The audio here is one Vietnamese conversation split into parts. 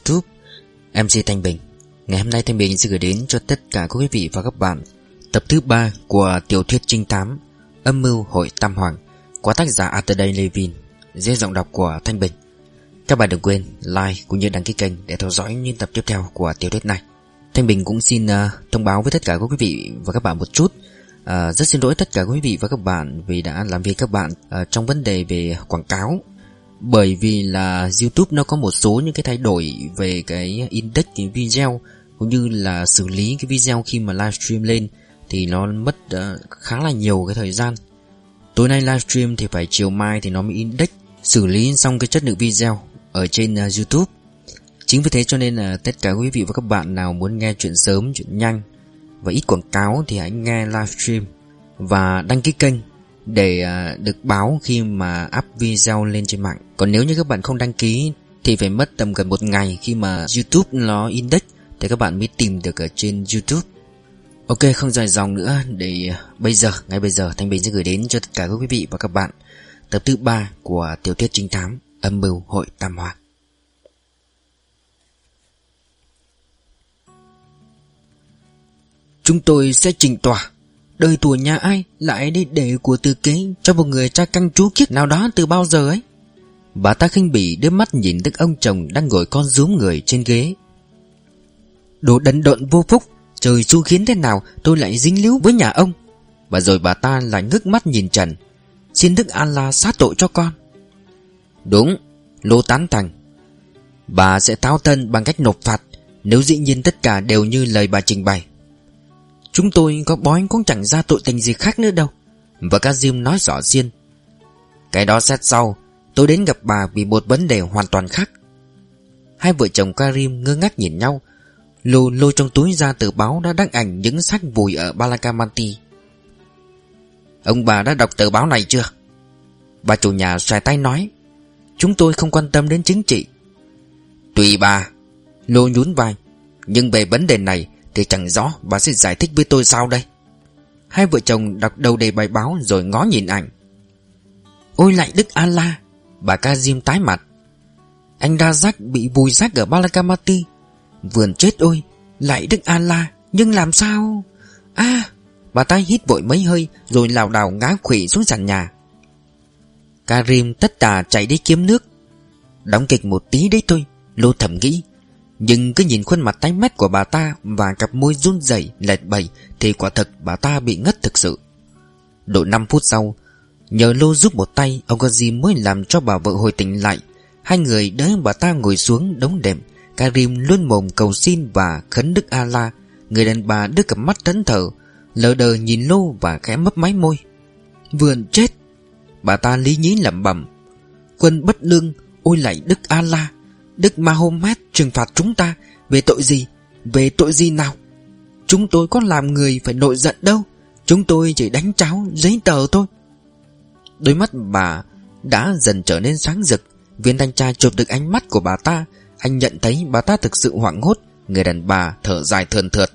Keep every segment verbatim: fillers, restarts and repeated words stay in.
YouTube em xê Thanh Bình. Ngày hôm nay Thanh Bình sẽ gửi đến cho tất cả các quý vị và các bạn tập thứ ba của tiểu thuyết trinh thám Âm mưu hội Tam Hoàng của tác giả Arthur Day Levin, dưới giọng đọc của Thanh Bình. Các bạn đừng quên like cũng như đăng ký kênh để theo dõi những tập tiếp theo của tiểu thuyết này. Thanh Bình cũng xin uh, thông báo với tất cả các quý vị và các bạn một chút. uh, Rất xin lỗi tất cả quý vị và các bạn vì đã làm việc các bạn uh, trong vấn đề về quảng cáo. Bởi vì là YouTube nó có một số những cái thay đổi về cái index cái video, cũng như là xử lý cái video khi mà livestream lên thì nó mất uh, khá là nhiều cái thời gian. Tối nay livestream thì phải chiều mai thì nó mới index xử lý xong cái chất lượng video ở trên uh, YouTube. Chính vì thế cho nên là tất cả quý vị và các bạn nào muốn nghe chuyện sớm, chuyện nhanh và ít quảng cáo thì hãy nghe livestream và đăng ký kênh để uh, được báo khi mà up video lên trên mạng. Còn nếu như các bạn không đăng ký thì phải mất tầm gần một ngày khi mà YouTube nó index thì các bạn mới tìm được ở trên YouTube. Ok, không dài dòng nữa, để uh, bây giờ, ngay bây giờ Thanh Bình sẽ gửi đến cho tất cả các quý vị và các bạn tập thứ ba của tiểu thuyết trinh thám Âm mưu hội Tam Hoàng. Chúng tôi sẽ trình tòa. Đời của nhà ai lại đi để của tư kế cho một người cha căng chú kiết nào đó từ bao giờ ấy? Bà ta khinh bỉ đưa mắt nhìn đức ông chồng đang ngồi con rúm người trên ghế. Đồ đần độn vô phúc, trời xu khiến thế nào tôi lại dính líu với nhà ông. Và rồi bà ta lại ngước mắt nhìn Trần. Xin Đức Allah sát tội cho con. Đúng, Lô tán thành. Bà sẽ tháo thân bằng cách nộp phạt, nếu dĩ nhiên tất cả đều như lời bà trình bày. Chúng tôi có bói cũng chẳng ra tội tình gì khác nữa đâu. Và Kazim nói rõ riêng. Cái đó xét sau, tôi đến gặp bà vì một vấn đề hoàn toàn khác. Hai vợ chồng Karim ngơ ngác nhìn nhau. Lô lôi trong túi ra tờ báo đã đăng ảnh những xác vùi ở Balakamati. Ông bà đã đọc tờ báo này chưa? Bà chủ nhà xoay tay nói. Chúng tôi không quan tâm đến chính trị. Tùy bà. Lô nhún vai. Nhưng về vấn đề này thì chẳng rõ bà sẽ giải thích với tôi sao đây. Hai vợ chồng đọc đầu đề bài báo rồi ngó nhìn ảnh. Ôi lạy Đức Allah. Bà Kazim tái mặt. Anh Razak bị vùi xác ở Balakamati. Vườn chết ôi. Lạy Đức Allah. Nhưng làm sao? À. Bà ta hít vội mấy hơi rồi lảo đảo ngã khuỵu xuống sàn nhà. Karim tất tà chạy đi kiếm nước. Đóng kịch một tí đấy thôi, Lô thầm nghĩ. Nhưng cứ nhìn khuôn mặt tái mét của bà ta và cặp môi run rẩy lệch bẩy thì quả thực bà ta bị ngất thực sự. Độ năm phút sau, nhờ Lô giúp một tay, ông Kazim mới làm cho bà vợ hồi tỉnh lại. Hai người đỡ bà ta ngồi xuống đống đệm. Karim luôn mồm cầu xin và khấn Đức Allah. Người đàn bà đưa cặp mắt thẫn thờ, lờ đờ nhìn Lô và khẽ mấp máy môi. Vườn chết. Bà ta lý nhí lẩm bẩm. Quân bất lương. Ôi lạy Đức Allah. Đức Mahomet trừng phạt chúng ta. Về tội gì? Về tội gì nào? Chúng tôi có làm người phải nổi giận đâu. Chúng tôi chỉ đánh cháo giấy tờ thôi. Đôi mắt bà đã dần trở nên sáng rực. Viên thanh tra chụp được ánh mắt của bà ta. Anh nhận thấy bà ta thực sự hoảng hốt. Người đàn bà thở dài thườn thượt.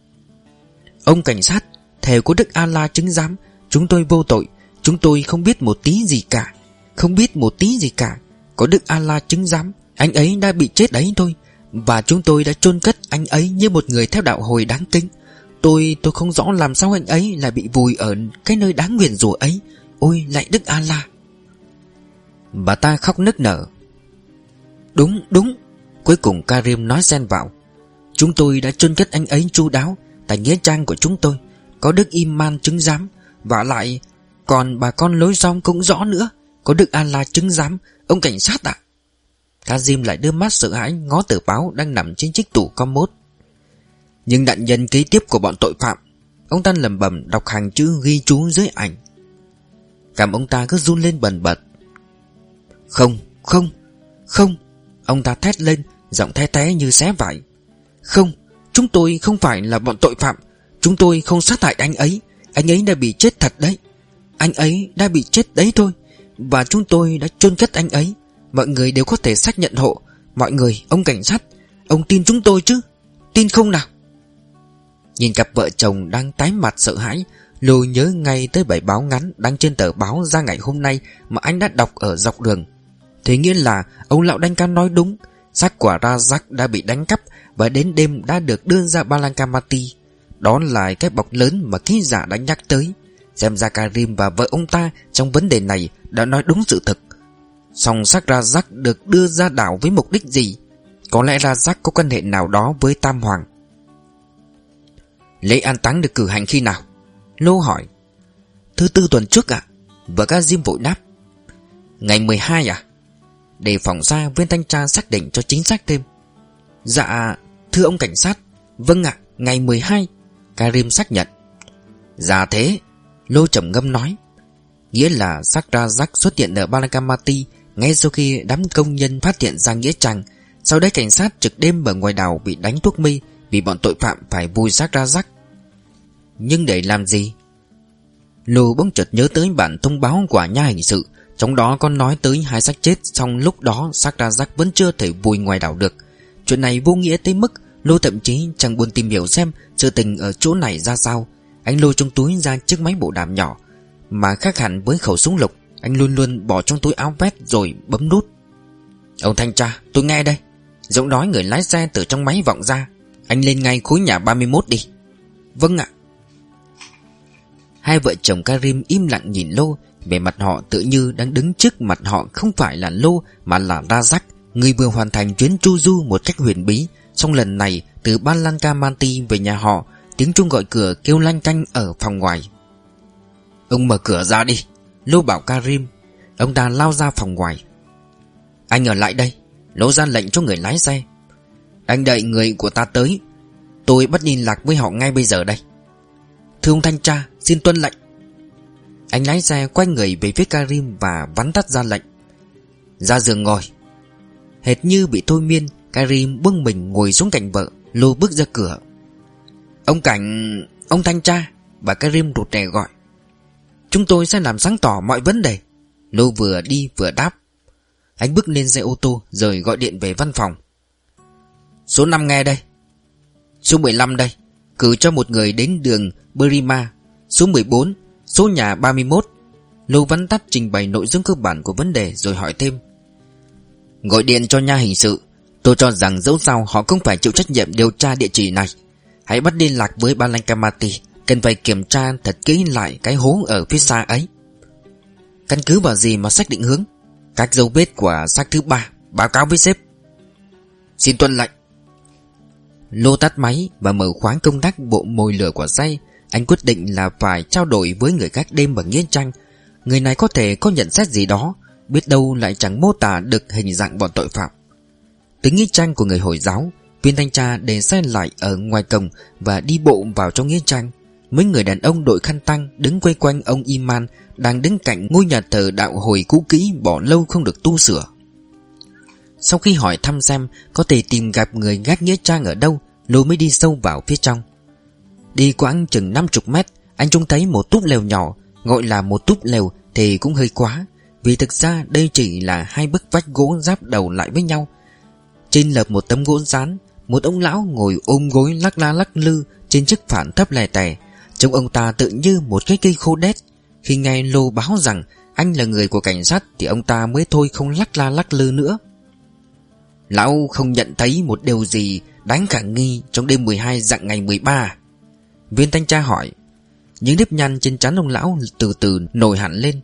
Ông cảnh sát, thề của Đức Allah chứng giám, chúng tôi vô tội. Chúng tôi không biết một tí gì cả. Không biết một tí gì cả. Có Đức Allah chứng giám, anh ấy đã bị chết đấy thôi. Và chúng tôi đã chôn cất anh ấy như một người theo đạo hồi đáng kính. Tôi tôi không rõ làm sao anh ấy lại bị vùi ở cái nơi đáng nguyền rủa ấy. Ôi lạy Đức Allah. Bà ta khóc nức nở. Đúng đúng. Cuối cùng Karim nói xen vào. Chúng tôi đã chôn cất anh ấy chu đáo tại nghĩa trang của chúng tôi. Có Đức Iman chứng giám. Và lại còn bà con lối rong cũng rõ nữa. Có Đức Allah chứng giám. Ông cảnh sát ạ. Kazim lại đưa mắt sợ hãi ngó tờ báo đang nằm trên chiếc tủ commode. Nhưng nạn nhân kế tiếp của bọn tội phạm. Ông ta lẩm bẩm đọc hàng chữ ghi chú dưới ảnh. Cảm ông ta cứ run lên bần bật. Không, không, không. Ông ta thét lên, giọng the té như xé vải. Không, chúng tôi không phải là bọn tội phạm. Chúng tôi không sát hại anh ấy. Anh ấy đã bị chết thật đấy. Anh ấy đã bị chết đấy thôi. Và chúng tôi đã chôn cất anh ấy. Mọi người đều có thể xác nhận hộ. Mọi người, ông cảnh sát, ông tin chúng tôi chứ? Tin không nào? Nhìn cặp vợ chồng đang tái mặt sợ hãi, Lôi nhớ ngay tới bài báo ngắn đăng trên tờ báo ra ngày hôm nay mà anh đã đọc ở dọc đường. Thế nghĩa là ông lão Đanh Ca nói đúng. Xác của Rajak đã bị đánh cắp và đến đêm đã được đưa ra Balankmati. Đó là cái bọc lớn mà ký giả đã nhắc tới. Xem ra Karim và vợ ông ta trong vấn đề này đã nói đúng sự thực. Song xác Rajak được đưa ra đảo với mục đích gì? Có lẽ Rajak có quan hệ nào đó với Tam Hoàng. Lễ an táng được cử hành khi nào? Lô hỏi. Thứ tư tuần trước ạ. Vợ Kazim vội đáp. Ngày mười hai à? Để phòng ra viên thanh tra xác định cho chính xác thêm. Dạ thưa ông cảnh sát. Vâng ạ, ngày mười hai. Karim xác nhận. Dạ thế, Lô trầm ngâm nói. Nghĩa là xác Rajak xuất hiện ở Balankmati ngay sau khi đám công nhân phát hiện ra nghĩa trang. Sau đấy cảnh sát trực đêm ở ngoài đảo bị đánh thuốc mê vì bọn tội phạm phải vùi xác Rajak. Nhưng để làm gì? Lô bỗng chợt nhớ tới bản thông báo của nhà hình sự, trong đó có nói tới hai xác chết, song lúc đó xác Rajak vẫn chưa thể vùi ngoài đảo được. Chuyện này vô nghĩa tới mức Lô thậm chí chẳng buồn tìm hiểu xem sự tình ở chỗ này ra sao. Anh lôi trong túi ra chiếc máy bộ đàm nhỏ, mà khác hẳn với khẩu súng lục. Anh luôn luôn bỏ trong túi áo vest rồi bấm nút. Ông thanh tra, tôi nghe đây. Giọng nói người lái xe từ trong máy vọng ra. Anh lên ngay khối nhà ba mươi mốt đi. Vâng ạ. Hai vợ chồng Karim im lặng nhìn Lô. Về mặt họ tự như đang đứng trước mặt họ không phải là Lô mà là Rajak, người vừa hoàn thành chuyến chu du một cách huyền bí. Song lần này từ Balankmati về nhà họ, tiếng chuông gọi cửa kêu lanh canh ở phòng ngoài. Ông mở cửa ra đi, Lô bảo Karim. Ông ta lao ra phòng ngoài. Anh ở lại đây, Lô ra lệnh cho người lái xe. Anh đợi người của ta tới, tôi bắt liên lạc với họ ngay bây giờ đây. Thưa ông thanh tra, xin tuân lệnh. Anh lái xe quay người về phía Karim và vắn tắt ra lệnh. Ra giường ngồi. Hệt như bị thôi miên, Karim bưng mình ngồi xuống cạnh vợ. Lô bước ra cửa. Ông cảnh... ông thanh tra, bà Karim rụt rè gọi. Chúng tôi sẽ làm sáng tỏ mọi vấn đề. Lô vừa đi vừa đáp. Anh bước lên xe ô tô rồi gọi điện về văn phòng. Số năm nghe đây. Số mười lăm đây, cử cho một người đến đường Burima. Số mười bốn, số nhà ba mươi mốt. Lô vắn tắt trình bày nội dung cơ bản của vấn đề rồi hỏi thêm. Gọi điện cho nhà hình sự. Tôi cho rằng dẫu sao họ không phải chịu trách nhiệm điều tra địa chỉ này. Hãy bắt liên lạc với Balankmati. Cần phải kiểm tra thật kỹ lại cái hố ở phía xa ấy. Căn cứ vào gì mà xác định hướng? Các dấu vết của xác thứ ba. Báo cáo với sếp. Xin tuân lệnh. Lô tắt máy và mở khoáng công tắc bộ mồi lửa của xe. Anh quyết định là phải trao đổi với người gác đêm ở nghĩa trang. Người này có thể có nhận xét gì đó, biết đâu lại chẳng mô tả được hình dạng bọn tội phạm. Tới nghĩa trang của người Hồi giáo, viên thanh tra để xe lại ở ngoài cổng và đi bộ vào trong nghĩa trang. Mấy người đàn ông đội khăn tang đứng quay quanh ông Iman đang đứng cạnh ngôi nhà thờ đạo Hồi cũ kỹ bỏ lâu không được tu sửa. Sau khi hỏi thăm xem có thể tìm gặp người gác nghĩa trang ở đâu, Lô mới đi sâu vào phía trong. Đi quãng chừng năm mươi mét, anh trông thấy một túp lều nhỏ. Gọi là một túp lều thì cũng hơi quá, vì thực ra đây chỉ là hai bức vách gỗ giáp đầu lại với nhau. Trên lợp một tấm gỗ dán, một ông lão ngồi ôm gối lắc la lắc lư trên chiếc phản thấp lè tè. Trông ông ta tự như một cái cây khô đét. Khi nghe Lô báo rằng anh là người của cảnh sát thì ông ta mới thôi không lắc la lắc lư nữa. Lão không nhận thấy một điều gì đáng khả nghi trong đêm mười hai dặn ngày mười ba? Viên thanh tra hỏi. Những nếp nhăn trên trán ông lão từ từ nổi hẳn lên.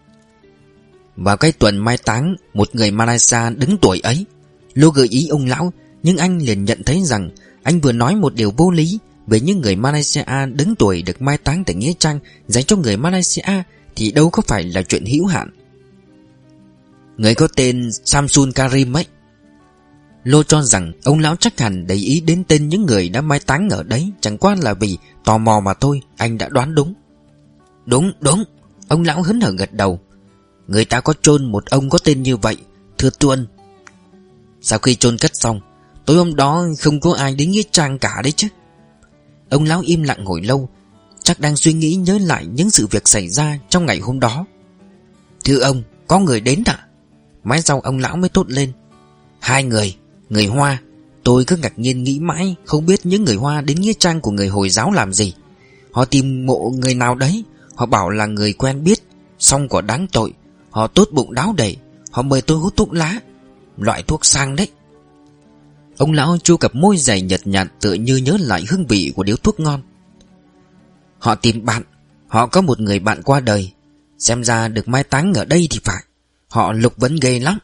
Vào cái tuần mai táng một người Malaysia đứng tuổi ấy, Lô gợi ý ông lão, nhưng anh liền nhận thấy rằng anh vừa nói một điều vô lý. Về những người Malaysia đứng tuổi được mai táng tại nghĩa trang dành cho người Malaysia thì đâu có phải là chuyện hữu hạn. Người có tên Samsul Karim ấy. Lô cho rằng ông lão chắc hẳn để ý đến tên những người đã mai táng ở đấy chẳng qua là vì tò mò mà thôi. Anh đã đoán đúng. Đúng đúng, ông lão hớn hở gật đầu. Người ta có chôn một ông có tên như vậy, thưa Tuân. Sau khi chôn cất xong, tối hôm đó không có ai đến nghĩa trang cả đấy chứ. Ông lão im lặng hồi lâu, chắc đang suy nghĩ nhớ lại những sự việc xảy ra trong ngày hôm đó. Thưa ông, có người đến ạ? Mãi sau ông lão mới thốt lên. Hai người, người Hoa. Tôi cứ ngạc nhiên nghĩ mãi, không biết những người Hoa đến nghĩa trang của người Hồi giáo làm gì. Họ tìm mộ người nào đấy, họ bảo là người quen biết, xong quả đáng tội. Họ tốt bụng đáo đầy, họ mời tôi hút thuốc lá, loại thuốc sang đấy. Ông lão chu cặp môi dày nhợt nhạt, tựa như nhớ lại hương vị của điếu thuốc ngon. Họ tìm bạn. Họ có một người bạn qua đời. Xem ra được mai táng ở đây thì phải. Họ lục vấn ghê lắm.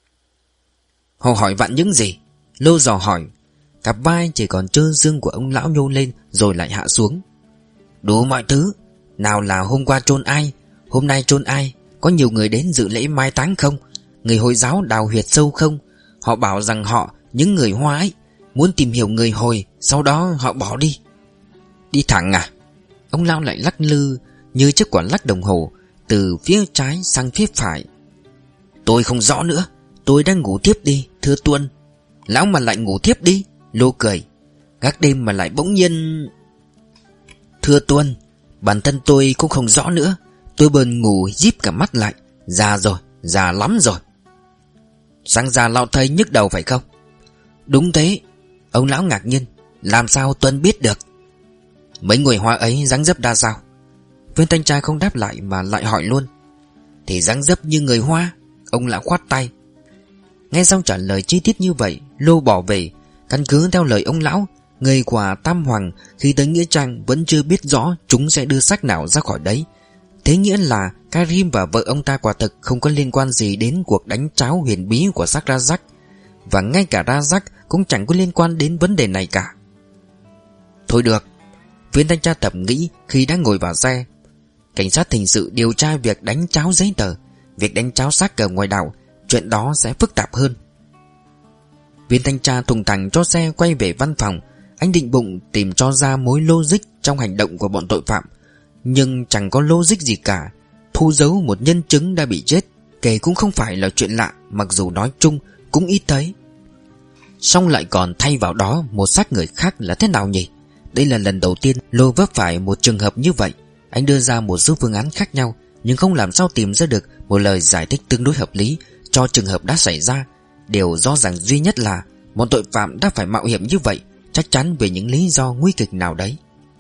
Họ hỏi vặn những gì? Lô dò hỏi. Cặp vai chỉ còn trơ xương của ông lão nhô lên rồi lại hạ xuống. Đủ mọi thứ. Nào là hôm qua chôn ai, hôm nay chôn ai, có nhiều người đến dự lễ mai táng không, người Hồi giáo đào huyệt sâu không. Họ bảo rằng họ, những người Hoa ấy, muốn tìm hiểu người Hồi, sau đó họ bỏ đi. Đi thẳng à? Ông lão lại lắc lư như chiếc quả lắc đồng hồ, từ phía trái sang phía phải. Tôi không rõ nữa. Tôi đang ngủ tiếp đi, thưa Tuân. Lão mà lại ngủ tiếp đi. Lô cười. Gác đêm mà lại bỗng nhiên. Thưa Tuân, bản thân tôi cũng không rõ nữa. Tôi bần ngủ díp cả mắt lại. Già rồi, già lắm rồi. Sáng già lão thấy nhức đầu phải không? Đúng thế. Ông lão ngạc nhiên. Làm sao Tuân biết được? Mấy người Hoa ấy dáng dấp ra sao? Viên thanh tra không đáp lại mà lại hỏi luôn. Thì dáng dấp như người Hoa. Ông lão khoát tay. Nghe xong trả lời chi tiết như vậy, Lô bỏ về. Căn cứ theo lời ông lão, người của Tam Hoàng khi tới nghĩa trang vẫn chưa biết rõ chúng sẽ đưa xác nào ra khỏi đấy. Thế nghĩa là Karim và vợ ông ta quả thực không có liên quan gì đến cuộc đánh tráo huyền bí của xác Razak. Và ngay cả Razak cũng chẳng có liên quan đến vấn đề này cả. Thôi được. Viên thanh tra thẩm nghĩ khi đang ngồi vào xe. Cảnh sát hình sự điều tra việc đánh tráo giấy tờ, việc đánh tráo xác ở ngoài đảo, chuyện đó sẽ phức tạp hơn. Viên thanh tra thùng thẳng cho xe quay về văn phòng. Anh định bụng tìm cho ra mối logic trong hành động của bọn tội phạm, nhưng chẳng có logic gì cả. Thu giấu một nhân chứng đã bị chết kể cũng không phải là chuyện lạ, mặc dù nói chung cũng ít thấy. Xong lại còn thay vào đó một xác người khác là thế nào nhỉ? Đây là lần đầu tiên Lô vấp phải một trường hợp như vậy. Anh đưa ra một số phương án khác nhau, nhưng không làm sao tìm ra được một lời giải thích tương đối hợp lý cho trường hợp đã xảy ra. Điều rõ ràng duy nhất là bọn tội phạm đã phải mạo hiểm như vậy, chắc chắn vì những lý do nguy kịch nào đấy.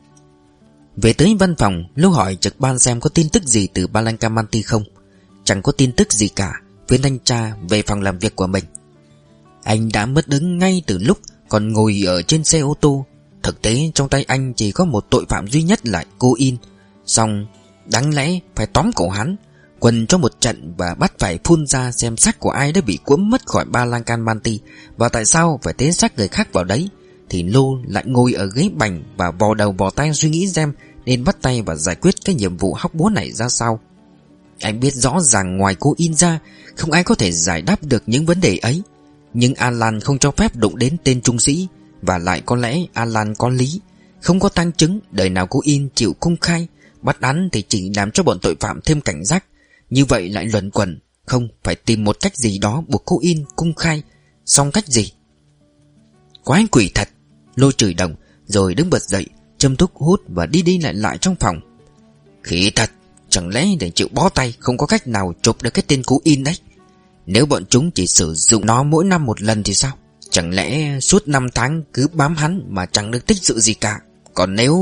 Về tới văn phòng, Lô hỏi trực ban xem có tin tức gì từ Blancamanti không. Chẳng có tin tức gì cả. Viên thanh tra về phòng làm việc của mình. Anh đã mất đứng ngay từ lúc còn ngồi ở trên xe ô tô. Thực tế trong tay anh chỉ có một tội phạm duy nhất là cô In. Xong đáng lẽ phải tóm cổ hắn, quần cho một trận và bắt phải phun ra xem xác của ai đã bị cuỗm mất khỏi Blancamanti và tại sao phải tế xác người khác vào đấy. Thì Lô lại ngồi ở ghế bành và vò đầu vò tay suy nghĩ xem nên bắt tay và giải quyết cái nhiệm vụ hóc búa này ra sao. Anh biết rõ ràng ngoài cô In ra, không ai có thể giải đáp được những vấn đề ấy. Nhưng Alan không cho phép đụng đến tên trung sĩ. Và lại có lẽ Alan có lý. Không có tang chứng, đời nào cô In chịu công khai. Bắt hắn thì chỉ làm cho bọn tội phạm thêm cảnh giác. Như vậy lại luẩn quẩn. Không, phải tìm một cách gì đó buộc cô In công khai. Xong cách gì? Quái quỷ thật. Lô chửi đồng rồi đứng bật dậy, châm thuốc hút và đi đi lại lại trong phòng. Khỉ thật. Chẳng lẽ để chịu bó tay không có cách nào chụp được cái tên cô In đấy? Nếu bọn chúng chỉ sử dụng nó mỗi năm một lần thì sao? Chẳng lẽ suốt năm tháng cứ bám hắn mà chẳng được tích sự gì cả? Còn nếu...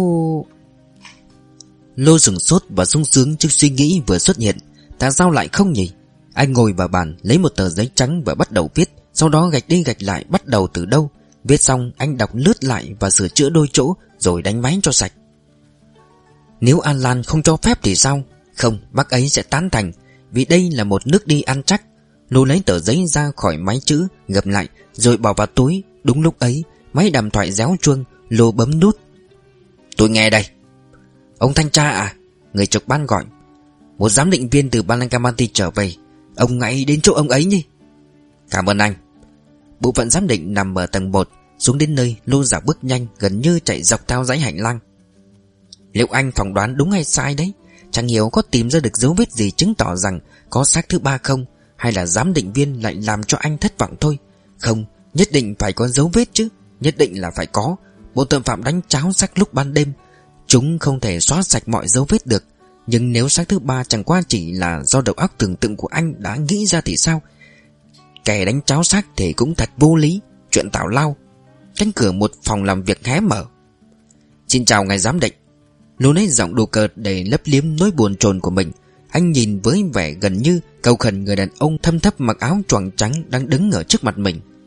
Lô sửng sốt và sung sướng trước suy nghĩ vừa xuất hiện. Tại sao lại không nhỉ? Anh ngồi vào bàn lấy một tờ giấy trắng và bắt đầu viết. Sau đó gạch đi gạch lại bắt đầu từ đâu. Viết xong anh đọc lướt lại và sửa chữa đôi chỗ rồi đánh máy cho sạch. Nếu Alan không cho phép thì sao? Không, bác ấy sẽ tán thành, vì đây là một nước đi ăn chắc. Lô lấy tờ giấy ra khỏi máy chữ, gập lại rồi bỏ vào túi. Đúng lúc ấy máy đàm thoại réo chuông. Lô bấm nút. Tôi nghe đây. Ông thanh tra à? Người trực ban gọi. Một giám định viên từ Blancamanti trở về. Ông hãy đến chỗ ông ấy nhỉ? Cảm ơn anh. Bộ phận giám định nằm ở tầng một. Xuống đến nơi Lô dạo bước nhanh, gần như chạy dọc theo dãy hành lang. Liệu anh phỏng đoán đúng hay sai đấy? Chẳng hiểu có tìm ra được dấu vết gì chứng tỏ rằng có xác thứ ba không? Hay là giám định viên lại làm cho anh thất vọng thôi? Không, nhất định phải có dấu vết chứ. Nhất định là phải có. Bộ tội phạm đánh tráo xác lúc ban đêm, chúng không thể xóa sạch mọi dấu vết được. Nhưng nếu xác thứ ba chẳng qua chỉ là do đầu óc tưởng tượng của anh đã nghĩ ra thì sao? Kẻ đánh tráo xác thì cũng thật vô lý. Chuyện tào lao. Cánh cửa một phòng làm việc hé mở. Xin chào ngài giám định. Lô lấy giọng đùa cợt để lấp liếm nỗi buồn chồn của mình. Anh nhìn với vẻ gần như cầu khẩn người đàn ông thâm thấp mặc áo choàng trắng đang đứng ở trước mặt mình.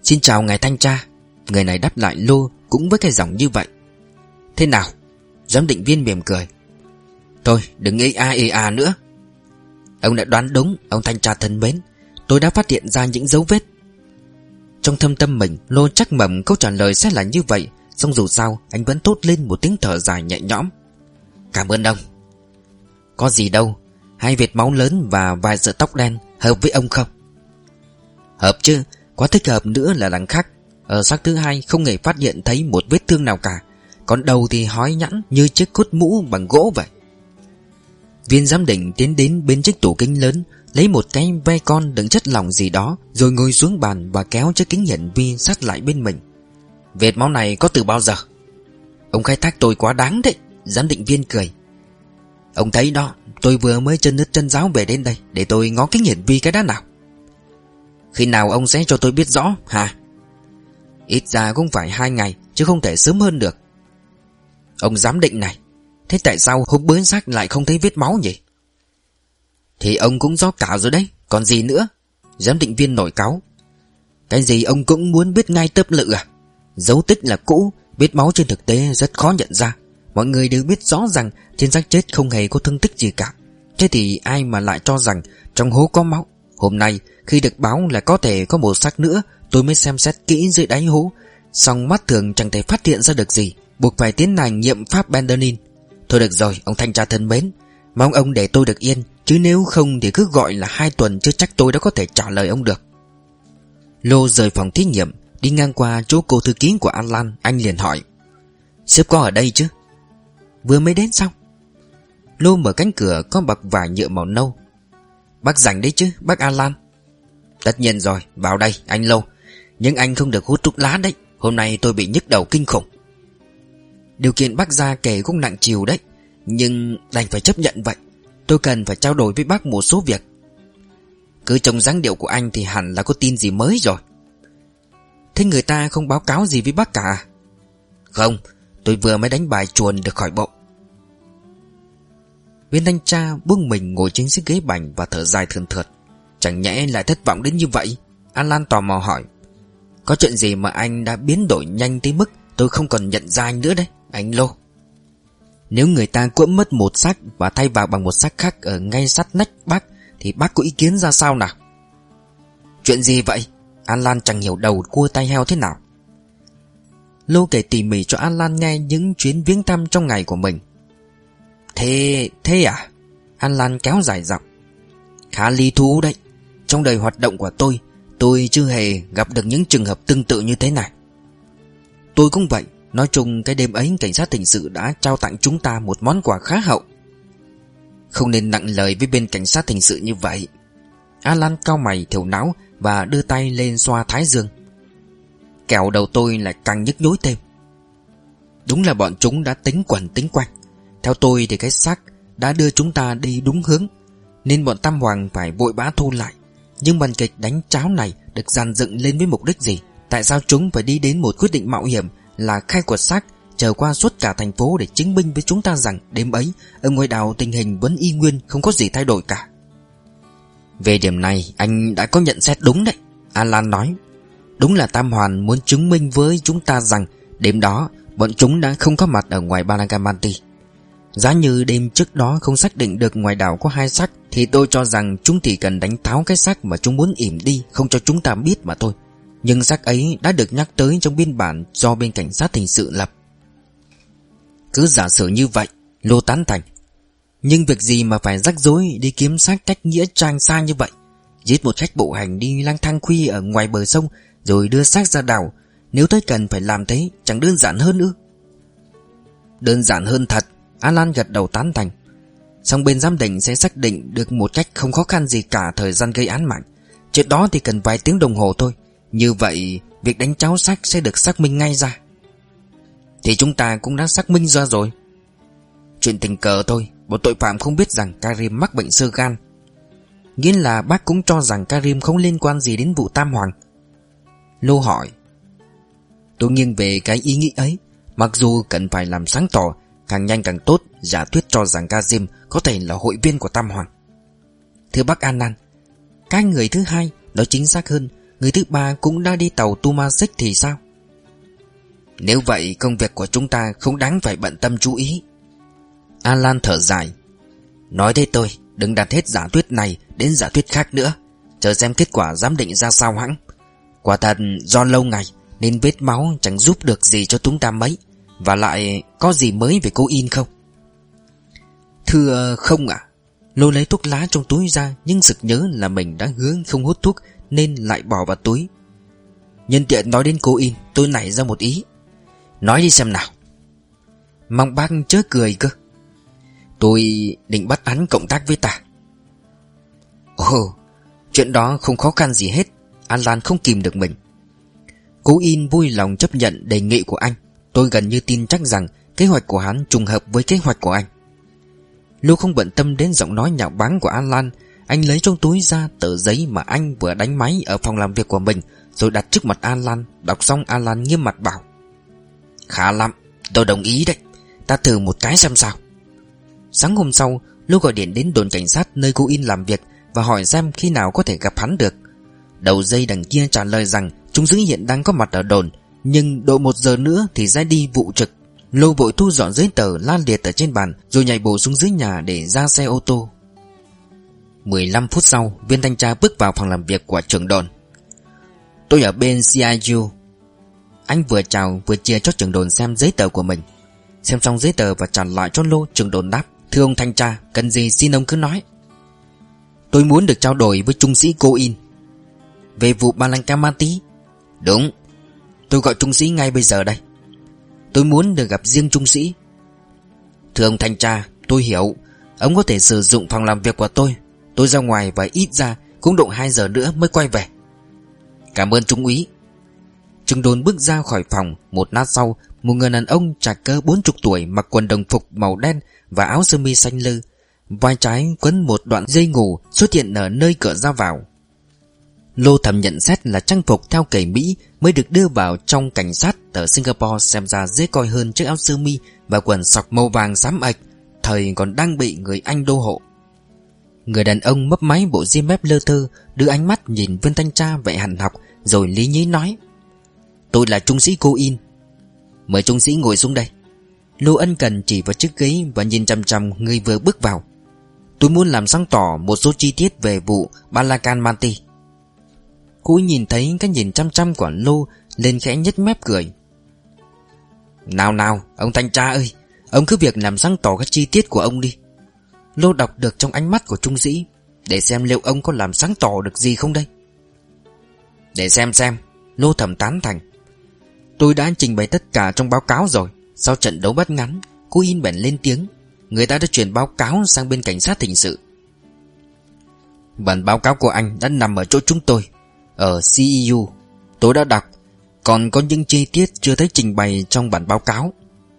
Xin chào ngài thanh tra. Người này đáp lại Lô cũng với cái giọng như vậy. Thế nào? Giám định viên mỉm cười. Thôi đừng ê a ê a nữa. Ông đã đoán đúng, ông thanh tra thân mến. Tôi đã phát hiện ra những dấu vết. Trong thâm tâm mình, Lô chắc mẩm câu trả lời sẽ là như vậy. Song dù sao anh vẫn thốt lên một tiếng thở dài nhẹ nhõm. Cảm ơn ông. Có gì đâu. Hai vệt máu lớn và vài sợi tóc đen hợp với ông không? Hợp chứ. Quá thích hợp nữa là đằng khác. Ở xác thứ hai không hề phát hiện thấy một vết thương nào cả. Còn đầu thì hói nhẵn như chiếc cốt mũ bằng gỗ vậy. Viên giám định tiến đến bên chiếc tủ kính lớn, lấy một cái ve con đựng chất lỏng gì đó, rồi ngồi xuống bàn và kéo chiếc kính hiển vi sát lại bên mình. Vệt máu này có từ bao giờ? Ông khai thác tôi quá đáng đấy. Giám định viên cười. Ông thấy đó, tôi vừa mới chân ướt chân ráo về đến đây. Để tôi ngó kính hiển vi cái đã nào. Khi nào ông sẽ cho tôi biết rõ hả? Ít ra cũng phải hai ngày, chứ không thể sớm hơn được. Ông giám định này, thế tại sao hôm bướn xác lại không thấy vết máu nhỉ? Thì ông cũng do cả rồi đấy, còn gì nữa? Giám định viên nổi cáu. Cái gì ông cũng muốn biết ngay tớp lự à? Dấu tích là cũ, vết máu trên thực tế rất khó nhận ra. Mọi người đều biết rõ rằng trên xác chết không hề có thương tích gì cả. Thế thì ai mà lại cho rằng trong hố có máu? Hôm nay khi được báo là có thể có một xác nữa, tôi mới xem xét kỹ dưới đáy hố. Song mắt thường chẳng thể phát hiện ra được gì, buộc phải tiến hành nghiệm pháp Bendenin. Thôi được rồi, ông thanh tra thân mến, mong ông để tôi được yên, chứ nếu không thì cứ gọi là hai tuần chưa chắc tôi đã có thể trả lời ông được. Lô rời phòng thí nghiệm, đi ngang qua chỗ cô thư ký của Alan, anh liền hỏi: Sếp có ở đây chứ? Vừa mới đến xong. Lô mở cánh cửa có bọc vải nhựa màu nâu. Bác rảnh đấy chứ, bác Alan? Tất nhiên rồi, vào đây, anh Lô. Nhưng anh không được hút thuốc lá đấy, hôm nay tôi bị nhức đầu kinh khủng. Điều kiện bác ra kể cũng nặng chiều đấy, nhưng đành phải chấp nhận vậy. Tôi cần phải trao đổi với bác một số việc. Cứ trông dáng điệu của anh thì hẳn là có tin gì mới rồi. Thế người ta không báo cáo gì với bác cả? Không, tôi vừa mới đánh bài chuồn được khỏi bộ. Viên thanh tra buông mình ngồi trên chiếc ghế bành và thở dài thườn thượt. Chẳng nhẽ lại thất vọng đến như vậy? Alan tò mò hỏi. Có chuyện gì mà anh đã biến đổi nhanh tới mức tôi không còn nhận ra anh nữa đấy, anh Lô? Nếu người ta cuỗm mất một xác và thay vào bằng một xác khác ở ngay sát nách bác, thì bác có ý kiến ra sao nào? Chuyện gì vậy? Alan chẳng hiểu đầu cua tai heo thế nào. Lô kể tỉ mỉ cho Alan nghe những chuyến viếng thăm trong ngày của mình. Thế... thế à? Alan kéo dài giọng. Khá lý thú đấy. Trong đời hoạt động của tôi, tôi chưa hề gặp được những trường hợp tương tự như thế này. Tôi cũng vậy. Nói chung cái đêm ấy cảnh sát hình sự đã trao tặng chúng ta một món quà khá hậu. Không nên nặng lời với bên cảnh sát hình sự như vậy. Alan cau mày thiểu não và đưa tay lên xoa thái dương. Kẻo đầu tôi lại càng nhức nhối thêm. Đúng là bọn chúng đã tính quẩn tính quanh. Theo tôi thì cái xác đã đưa chúng ta đi đúng hướng, nên bọn Tam Hoàng phải vội vã thu lại. Nhưng màn kịch đánh cháo này được dàn dựng lên với mục đích gì? Tại sao chúng phải đi đến một quyết định mạo hiểm là khai quật xác, trở qua suốt cả thành phố để chứng minh với chúng ta rằng đêm ấy ở ngoài đảo tình hình vẫn y nguyên, không có gì thay đổi cả? Về điểm này anh đã có nhận xét đúng đấy, Alan nói. Đúng là Tam Hoàn muốn chứng minh với chúng ta rằng đêm đó bọn chúng đã không có mặt ở ngoài Badagamati. Giá như đêm trước đó không xác định được ngoài đảo có hai xác, thì tôi cho rằng chúng chỉ cần đánh tháo cái xác mà chúng muốn ỉm đi, không cho chúng ta biết mà thôi. Nhưng xác ấy đã được nhắc tới trong biên bản do bên cảnh sát hình sự lập. Cứ giả sử như vậy, Lô tán thành. Nhưng việc gì mà phải rắc rối đi kiếm xác cách nghĩa trang xa như vậy? Giết một khách bộ hành đi lang thang khuya ở ngoài bờ sông rồi đưa xác ra đảo, nếu tới cần phải làm thế, chẳng đơn giản hơn ư? Đơn giản hơn thật, Alan gật đầu tán thành. Song bên giám định sẽ xác định được một cách không khó khăn gì cả thời gian gây án mạng. Chuyện đó thì cần vài tiếng đồng hồ thôi. Như vậy việc đánh cháo xác sẽ được xác minh ngay ra. Thì chúng ta cũng đã xác minh ra rồi. Chuyện tình cờ thôi. Một tội phạm không biết rằng Karim mắc bệnh xơ gan. Nghĩa là bác cũng cho rằng Karim không liên quan gì đến vụ Tam Hoàng? Lô hỏi. Tôi nghiêng về cái ý nghĩ ấy. Mặc dù cần phải làm sáng tỏ, càng nhanh càng tốt, giả thuyết cho rằng Karim có thể là hội viên của Tam Hoàng. Thưa bác Anan, cái người thứ hai, nói chính xác hơn, Người thứ ba cũng đã đi tàu Tumasik thì sao? Nếu vậy công việc của chúng ta không đáng phải bận tâm chú ý. Alan thở dài. Nói thế tôi, đừng đặt hết giả thuyết này đến giả thuyết khác nữa. Chờ xem kết quả giám định ra sao hãng. Quả thật do lâu ngày nên vết máu chẳng giúp được gì cho chúng ta mấy. Và lại có gì mới về cô In không? Thưa không ạ. Lô lấy thuốc lá trong túi ra, nhưng sực nhớ là mình đã hứa không hút thuốc nên lại bỏ vào túi. Nhân tiện nói đến cô In, tôi nảy ra một ý. Nói đi xem nào. Mong bác chớ cười cơ. Tôi định bắt hắn cộng tác với ta. Ồ, chuyện đó không khó khăn gì hết. Alan không kìm được mình. Cô In vui lòng chấp nhận đề nghị của anh. Tôi gần như tin chắc rằng kế hoạch của hắn trùng hợp với kế hoạch của anh. Lô không bận tâm đến giọng nói nhạo báng của Alan. Anh lấy trong túi ra tờ giấy mà anh vừa đánh máy ở phòng làm việc của mình, rồi đặt trước mặt Alan. Đọc xong Alan nghiêm mặt bảo: Khá lắm, tôi đồng ý đấy. Ta thử một cái xem sao. Sáng hôm sau, Lô gọi điện đến đồn cảnh sát nơi cô In làm việc và hỏi xem khi nào có thể gặp hắn được. Đầu dây đằng kia trả lời rằng trung sĩ hiện đang có mặt ở đồn, nhưng độ một giờ nữa thì ra đi vụ trực. Lô vội thu dọn giấy tờ la liệt ở trên bàn, rồi nhảy bổ xuống dưới nhà để ra xe ô tô. mười lăm phút sau, viên thanh tra bước vào phòng làm việc của trưởng đồn. Tôi ở bên xê i u. Anh vừa chào vừa chia cho trưởng đồn xem giấy tờ của mình. Xem xong giấy tờ và trả lại cho Lô, trưởng đồn đáp: Thưa ông thanh tra, cần gì xin ông cứ nói. Tôi muốn được trao đổi với trung sĩ cô In. Về vụ Balancamati? Đúng. Tôi gọi trung sĩ ngay bây giờ đây. Tôi muốn được gặp riêng trung sĩ. Thưa ông thanh tra, tôi hiểu ông có thể sử dụng phòng làm việc của tôi. Tôi ra ngoài và ít ra cũng độ hai giờ nữa mới quay về. Cảm ơn trung úy. Trưởng đồn bước ra khỏi phòng. Một lát sau, một người đàn ông trạc cỡ bốn chục tuổi, mặc quần đồng phục màu đen và áo sơ mi xanh lơ, vai trái quấn một đoạn dây ngủ, xuất hiện ở nơi cửa ra vào. Lô thầm nhận xét là trang phục theo kiểu Mỹ mới được đưa vào trong cảnh sát ở Singapore xem ra dễ coi hơn chiếc áo sơ mi và quần sọc màu vàng xám ạch thời còn đang bị người Anh đô hộ. Người đàn ông mấp máy bộ ria mép lơ thơ, đưa ánh mắt nhìn viên thanh tra vẻ hằn học, rồi lý nhí nói: Tôi là trung sĩ cô In. Mời trung sĩ ngồi xuống đây. Lô ân cần chỉ vào chiếc ghế và nhìn chằm chằm người vừa bước vào. Tôi muốn làm sáng tỏ một số chi tiết về vụ Balancamati. Cô nhìn thấy cái nhìn chăm chăm của Lô, lên khẽ nhếch mép cười. Nào nào, ông thanh tra ơi, ông cứ việc làm sáng tỏ các chi tiết của ông đi. Lô đọc được trong ánh mắt của trung sĩ, để xem liệu ông có làm sáng tỏ được gì không đây. Để xem xem. Lô thầm tán thành. Tôi đã trình bày tất cả trong báo cáo rồi. Sau trận đấu bắt ngắn, cô In bèn lên tiếng. Người ta đã chuyển báo cáo sang bên cảnh sát hình sự. Bản báo cáo của anh đã nằm ở chỗ chúng tôi, ở xê i u. Tôi đã đọc. Còn có những chi tiết chưa thấy trình bày trong bản báo cáo.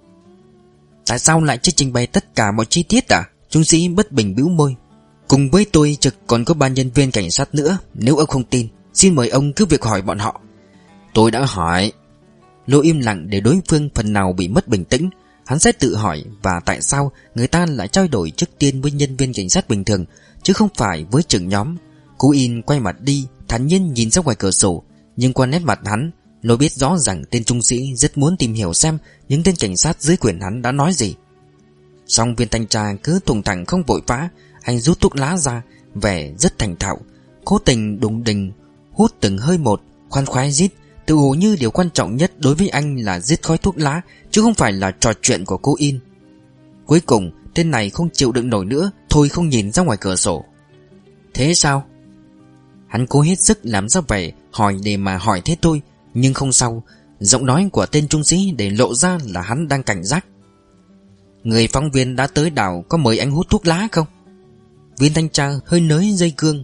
Tại sao lại chưa trình bày tất cả mọi chi tiết à? Trung sĩ bất bình bĩu môi. Cùng với tôi trực còn có ba nhân viên cảnh sát nữa. Nếu ông không tin, xin mời ông cứ việc hỏi bọn họ. Tôi đã hỏi. Lô im lặng để đối phương phần nào bị mất bình tĩnh. Hắn sẽ tự hỏi và tại sao người ta lại trao đổi trước tiên với nhân viên cảnh sát bình thường, chứ không phải với trưởng nhóm. Cô In quay mặt đi, thản nhiên nhìn ra ngoài cửa sổ. Nhưng qua nét mặt hắn, Lô biết rõ rằng tên trung sĩ rất muốn tìm hiểu xem những tên cảnh sát dưới quyền hắn đã nói gì. Song viên thanh tra cứ thùng thẳng không vội vã. Anh rút thuốc lá ra, vẻ rất thành thạo, cố tình đùng đình hút từng hơi một, khoan khoái rít. Tự hồ như điều quan trọng nhất đối với anh là giết khói thuốc lá, chứ không phải là trò chuyện của cô In. Cuối cùng tên này không chịu đựng nổi nữa, thôi không nhìn ra ngoài cửa sổ. Thế sao? Hắn cố hết sức làm ra vẻ hỏi để mà hỏi thế thôi, nhưng không sao. Giọng nói của tên trung sĩ để lộ ra là hắn đang cảnh giác. Người phóng viên đã tới đảo có mời anh hút thuốc lá không? Viên thanh tra hơi nới dây cương.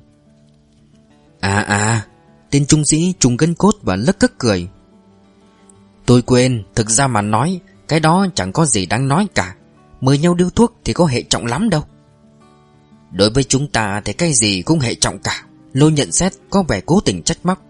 À à. Tên trung sĩ trùng gân cốt và lấc cấc cười. Tôi quên, thực ra mà nói, cái đó chẳng có gì đáng nói cả. Mời nhau điếu thuốc thì có hệ trọng lắm đâu. Đối với chúng ta thì cái gì cũng hệ trọng cả. Lô nhận xét có vẻ cố tình trách móc.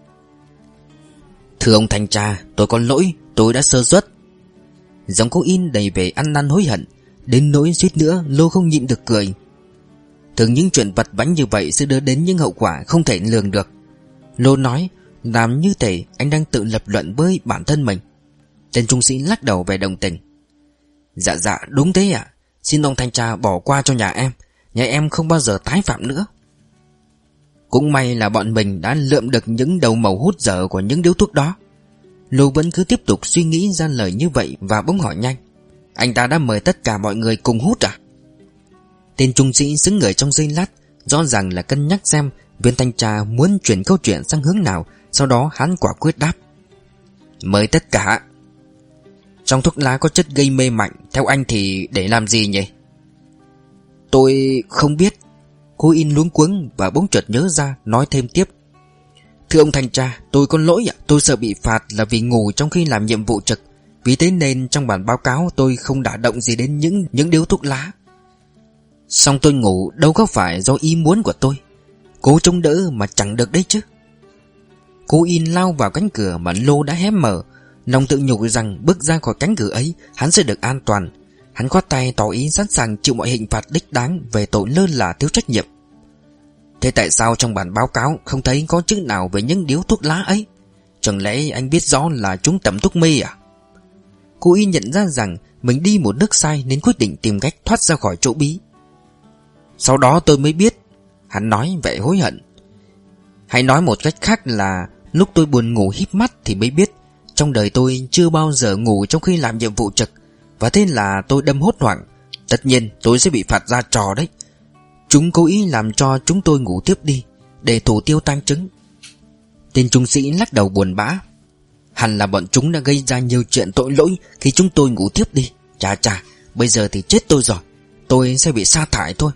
Thưa ông thanh tra, tôi có lỗi, tôi đã sơ suất. Giọng cô In đầy vẻ ăn năn hối hận, đến nỗi suýt nữa Lô không nhịn được cười. Thường những chuyện vặt vãnh như vậy sẽ đưa đến những hậu quả không thể lường được. Lô nói, Làm như thể anh đang tự lập luận với bản thân mình. Tên trung sĩ lắc đầu về đồng tình. Dạ dạ đúng thế ạ. Xin ông thanh tra bỏ qua cho nhà em. Nhà em không bao giờ tái phạm nữa. Cũng may là bọn mình đã lượm được những đầu mẩu hút dở của những điếu thuốc đó. Lô vẫn cứ tiếp tục suy nghĩ ra lời như vậy và bỗng hỏi nhanh. Anh ta đã mời tất cả mọi người cùng hút à? Tên trung sĩ xứng người trong giây lát, rõ ràng là cân nhắc xem viên thanh tra muốn chuyển câu chuyện sang hướng nào. Sau đó hắn quả quyết đáp. Mời tất cả. Trong thuốc lá có chất gây mê mạnh, theo anh thì để làm gì nhỉ? Tôi không biết. Cô In luống cuống và bỗng chợt nhớ ra, nói thêm tiếp. Thưa ông thanh tra, tôi có lỗi ạ. Tôi sợ bị phạt là vì ngủ trong khi làm nhiệm vụ trực. Vì thế nên trong bản báo cáo tôi không đả động gì đến những những điếu thuốc lá. Song tôi ngủ đâu có phải do ý muốn của tôi. Cố chống đỡ mà chẳng được đấy chứ. Cô In lao vào cánh cửa mà Lô đã hé mở. Lòng tự nhủ rằng bước ra khỏi cánh cửa ấy hắn sẽ được an toàn. Hắn khoát tay tỏ ý sẵn sàng chịu mọi hình phạt đích đáng về tội lơ là thiếu trách nhiệm. Thế tại sao trong bản báo cáo không thấy có chữ nào về những điếu thuốc lá ấy? Chẳng lẽ anh biết rõ là chúng tẩm thuốc mê à? Cô Y nhận ra rằng mình đi một nước sai nên quyết định tìm cách thoát ra khỏi chỗ bí. Sau đó tôi mới biết. Hắn nói vẻ hối hận. Hãy nói một cách khác là lúc tôi buồn ngủ híp mắt thì mới biết trong đời tôi chưa bao giờ ngủ trong khi làm nhiệm vụ trực. Và thế là tôi đâm hốt hoảng. Tất nhiên tôi sẽ bị phạt ra trò đấy. Chúng cố ý làm cho chúng tôi ngủ tiếp đi để thủ tiêu tang chứng. Tên trung sĩ lắc đầu buồn bã. Hẳn là bọn chúng đã gây ra nhiều chuyện tội lỗi khi chúng tôi ngủ tiếp đi. Chà chà, bây giờ thì chết tôi rồi. Tôi sẽ bị sa thải thôi.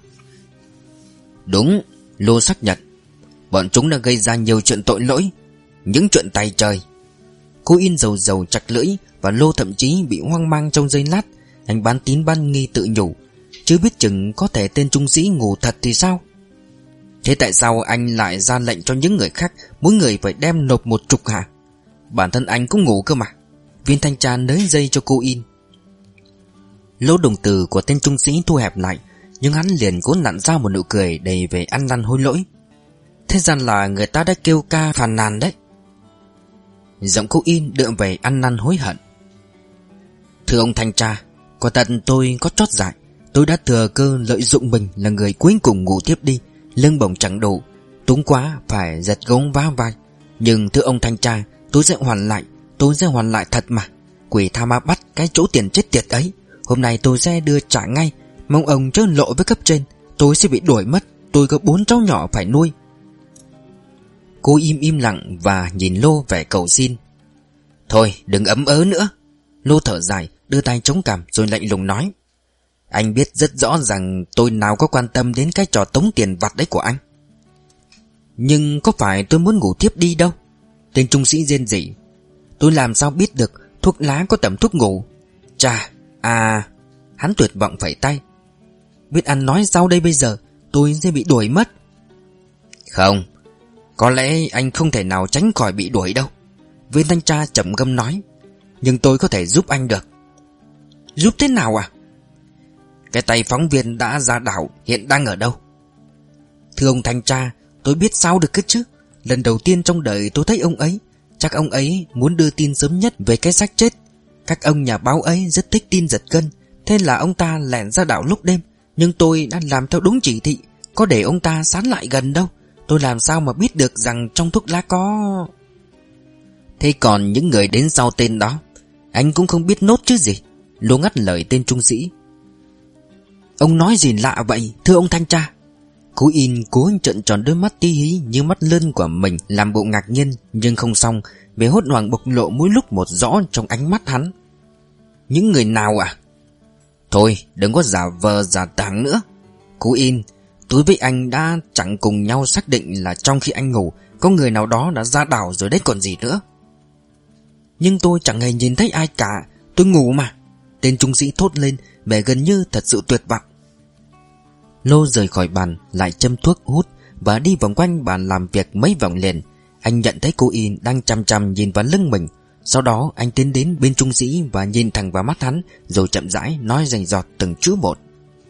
Đúng, Lô xác nhận. Bọn chúng đã gây ra nhiều chuyện tội lỗi. Những chuyện tay trời. Cô In dầu dầu chặt lưỡi. Và Lô thậm chí bị hoang mang trong giây lát. Anh bán tín bán nghi tự nhủ. Chứ biết chừng có thể tên trung sĩ ngủ thật thì sao? Thế tại sao anh lại ra lệnh cho những người khác mỗi người phải đem nộp một chục hả? Bản thân anh cũng ngủ cơ mà. Viên thanh tra nới dây cho cô In. Lỗ đồng từ của tên trung sĩ thu hẹp lại. Nhưng hắn liền cố nặn ra một nụ cười đầy về ăn năn hối lỗi. Thế gian là người ta đã kêu ca phàn nàn đấy. Giọng cô In đượm về ăn năn hối hận. Thưa ông thanh tra, quả thật tôi có chót dại. Tôi đã thừa cơ lợi dụng mình là người cuối cùng ngủ tiếp đi. Lưng bổng chẳng đủ, túng quá phải giật gấu vá vai. Nhưng thưa ông thanh tra, tôi sẽ hoàn lại. Tôi sẽ hoàn lại thật mà. Quỷ tha ma bắt cái chỗ tiền chết tiệt ấy. Hôm nay tôi sẽ đưa trả ngay. Mong ông chớ lộ với cấp trên. Tôi sẽ bị đuổi mất. Tôi có bốn cháu nhỏ phải nuôi. Cô im im lặng và nhìn Lô vẻ cầu xin. Thôi đừng ấm ớ nữa. Lô thở dài, đưa tay chống cằm rồi lạnh lùng nói. Anh biết rất rõ rằng tôi nào có quan tâm đến cái trò tống tiền vặt đấy của anh. Nhưng có phải tôi muốn ngủ tiếp đi đâu. Tên trung sĩ rên rỉ. Tôi làm sao biết được thuốc lá có tẩm thuốc ngủ. Chà, à. Hắn tuyệt vọng phẩy tay. Biết ăn nói sao đây bây giờ. Tôi sẽ bị đuổi mất. Không, có lẽ anh không thể nào tránh khỏi bị đuổi đâu. Viên thanh tra trầm ngâm nói. Nhưng tôi có thể giúp anh được. Giúp thế nào à? Cái tay phóng viên đã ra đảo hiện đang ở đâu? Thưa ông thanh tra, tôi biết sao được cơ chứ. Lần đầu tiên trong đời tôi thấy ông ấy. Chắc ông ấy muốn đưa tin sớm nhất về cái xác chết. Các ông nhà báo ấy rất thích tin giật gân. Thế là ông ta lẻn ra đảo lúc đêm. Nhưng tôi đã làm theo đúng chỉ thị. Có để ông ta sán lại gần đâu. Tôi làm sao mà biết được rằng trong thuốc lá có... Thế còn những người đến sau tên đó, anh cũng không biết nốt chứ gì. Lô ngắt lời tên trung sĩ. Ông nói gì lạ vậy thưa ông thanh tra? Cô In cố trợn tròn đôi mắt tí hí như mắt lươn của mình, làm bộ ngạc nhiên. Nhưng không xong, vẻ hốt hoảng bộc lộ mỗi lúc một rõ trong ánh mắt hắn. Những người nào à? Thôi đừng có giả vờ giả tàng nữa. Cô In, tôi với anh đã chẳng cùng nhau xác định là trong khi anh ngủ có người nào đó đã ra đảo rồi đấy còn gì nữa. Nhưng tôi chẳng hề nhìn thấy ai cả. Tôi ngủ mà. Tên trung sĩ thốt lên, vẻ gần như thật sự tuyệt vọng. Lô rời khỏi bàn, lại châm thuốc hút và đi vòng quanh bàn làm việc mấy vòng liền. Anh nhận thấy cô In đang chăm chăm nhìn vào lưng mình. Sau đó anh tiến đến bên trung sĩ và nhìn thẳng vào mắt hắn, rồi chậm rãi nói rành rọt từng chữ một.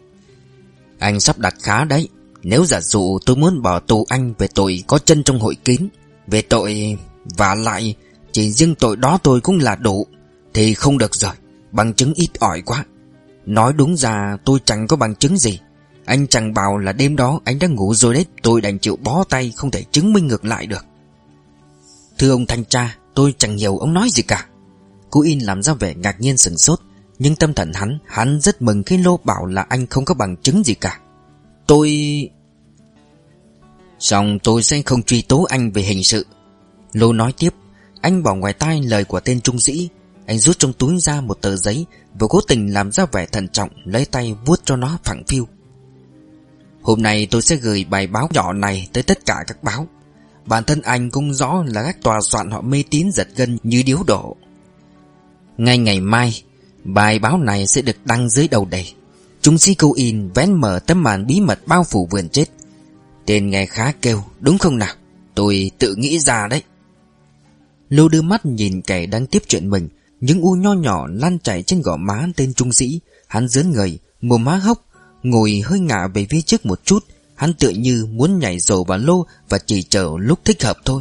Anh sắp đặt khá đấy. Nếu giả dụ tôi muốn bỏ tù anh về tội có chân trong hội kín, về tội... Và lại chỉ riêng tội đó tôi cũng là đủ. Thì không được rồi, bằng chứng ít ỏi quá. Nói đúng ra tôi chẳng có bằng chứng gì. Anh chẳng bảo là đêm đó anh đã ngủ rồi đấy. Tôi đành chịu bó tay, không thể chứng minh ngược lại được. Thưa ông thanh tra, tôi chẳng hiểu ông nói gì cả. Cô In làm ra vẻ ngạc nhiên sửng sốt. Nhưng tâm thần hắn, hắn rất mừng khi Lô bảo là anh không có bằng chứng gì cả. Tôi... Xong tôi sẽ không truy tố anh về hình sự. Lô nói tiếp. Anh bỏ ngoài tai lời của tên trung sĩ. Anh rút trong túi ra một tờ giấy và cố tình làm ra vẻ thận trọng, lấy tay vuốt cho nó phẳng phiu. Hôm nay tôi sẽ gửi bài báo nhỏ này tới tất cả các báo. Bản thân anh cũng rõ là các tòa soạn họ mê tín giật gân như điếu đổ. Ngay ngày mai, bài báo này sẽ được đăng dưới đầu đề. Trung sĩ Cô In vén mở tấm màn bí mật bao phủ vườn chết. Tên nghe khá kêu, đúng không nào? Tôi tự nghĩ ra đấy. Lô đưa mắt nhìn kẻ đang tiếp chuyện mình. Những u nho nhỏ lan chảy trên gò má tên trung sĩ. Hắn dướn người, mồm má hốc, ngồi hơi ngả về phía trước một chút. Hắn tựa như muốn nhảy dầu vào Lô và chỉ chờ lúc thích hợp thôi.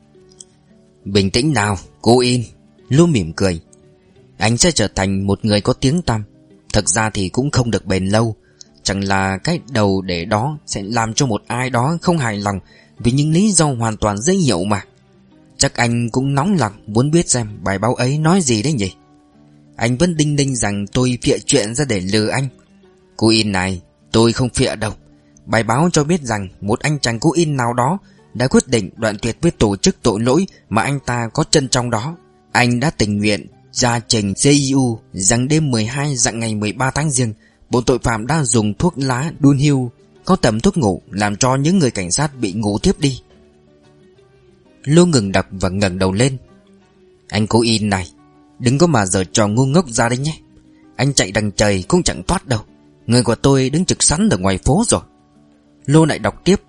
Bình tĩnh nào, Cô In. Lô mỉm cười. Anh sẽ trở thành một người có tiếng tăm. Thực ra thì cũng không được bền lâu. Chẳng là cái đầu để đó sẽ làm cho một ai đó không hài lòng vì những lý do hoàn toàn dễ hiểu mà. Chắc anh cũng nóng lòng muốn biết xem bài báo ấy nói gì đấy nhỉ. Anh vẫn đinh ninh rằng tôi phịa chuyện ra để lừa anh. Cô In này, tôi không phịa đâu. Bài báo cho biết rằng một anh chàng cô In nào đó đã quyết định đoạn tuyệt với tổ chức tội lỗi mà anh ta có chân trong đó. Anh đã tình nguyện ra trình xê i u rằng đêm mười hai dạng ngày mười ba tháng Giêng, bọn tội phạm đã dùng thuốc lá đun hiu có tầm thuốc ngủ làm cho những người cảnh sát bị ngủ tiếp đi. Lô ngừng đọc và ngẩng đầu lên. Anh Cô In này, đừng có mà giở trò ngu ngốc ra đấy nhé. Anh chạy đằng trời cũng chẳng thoát đâu. Người của tôi đứng trực sẵn ở ngoài phố rồi. Lô lại đọc tiếp.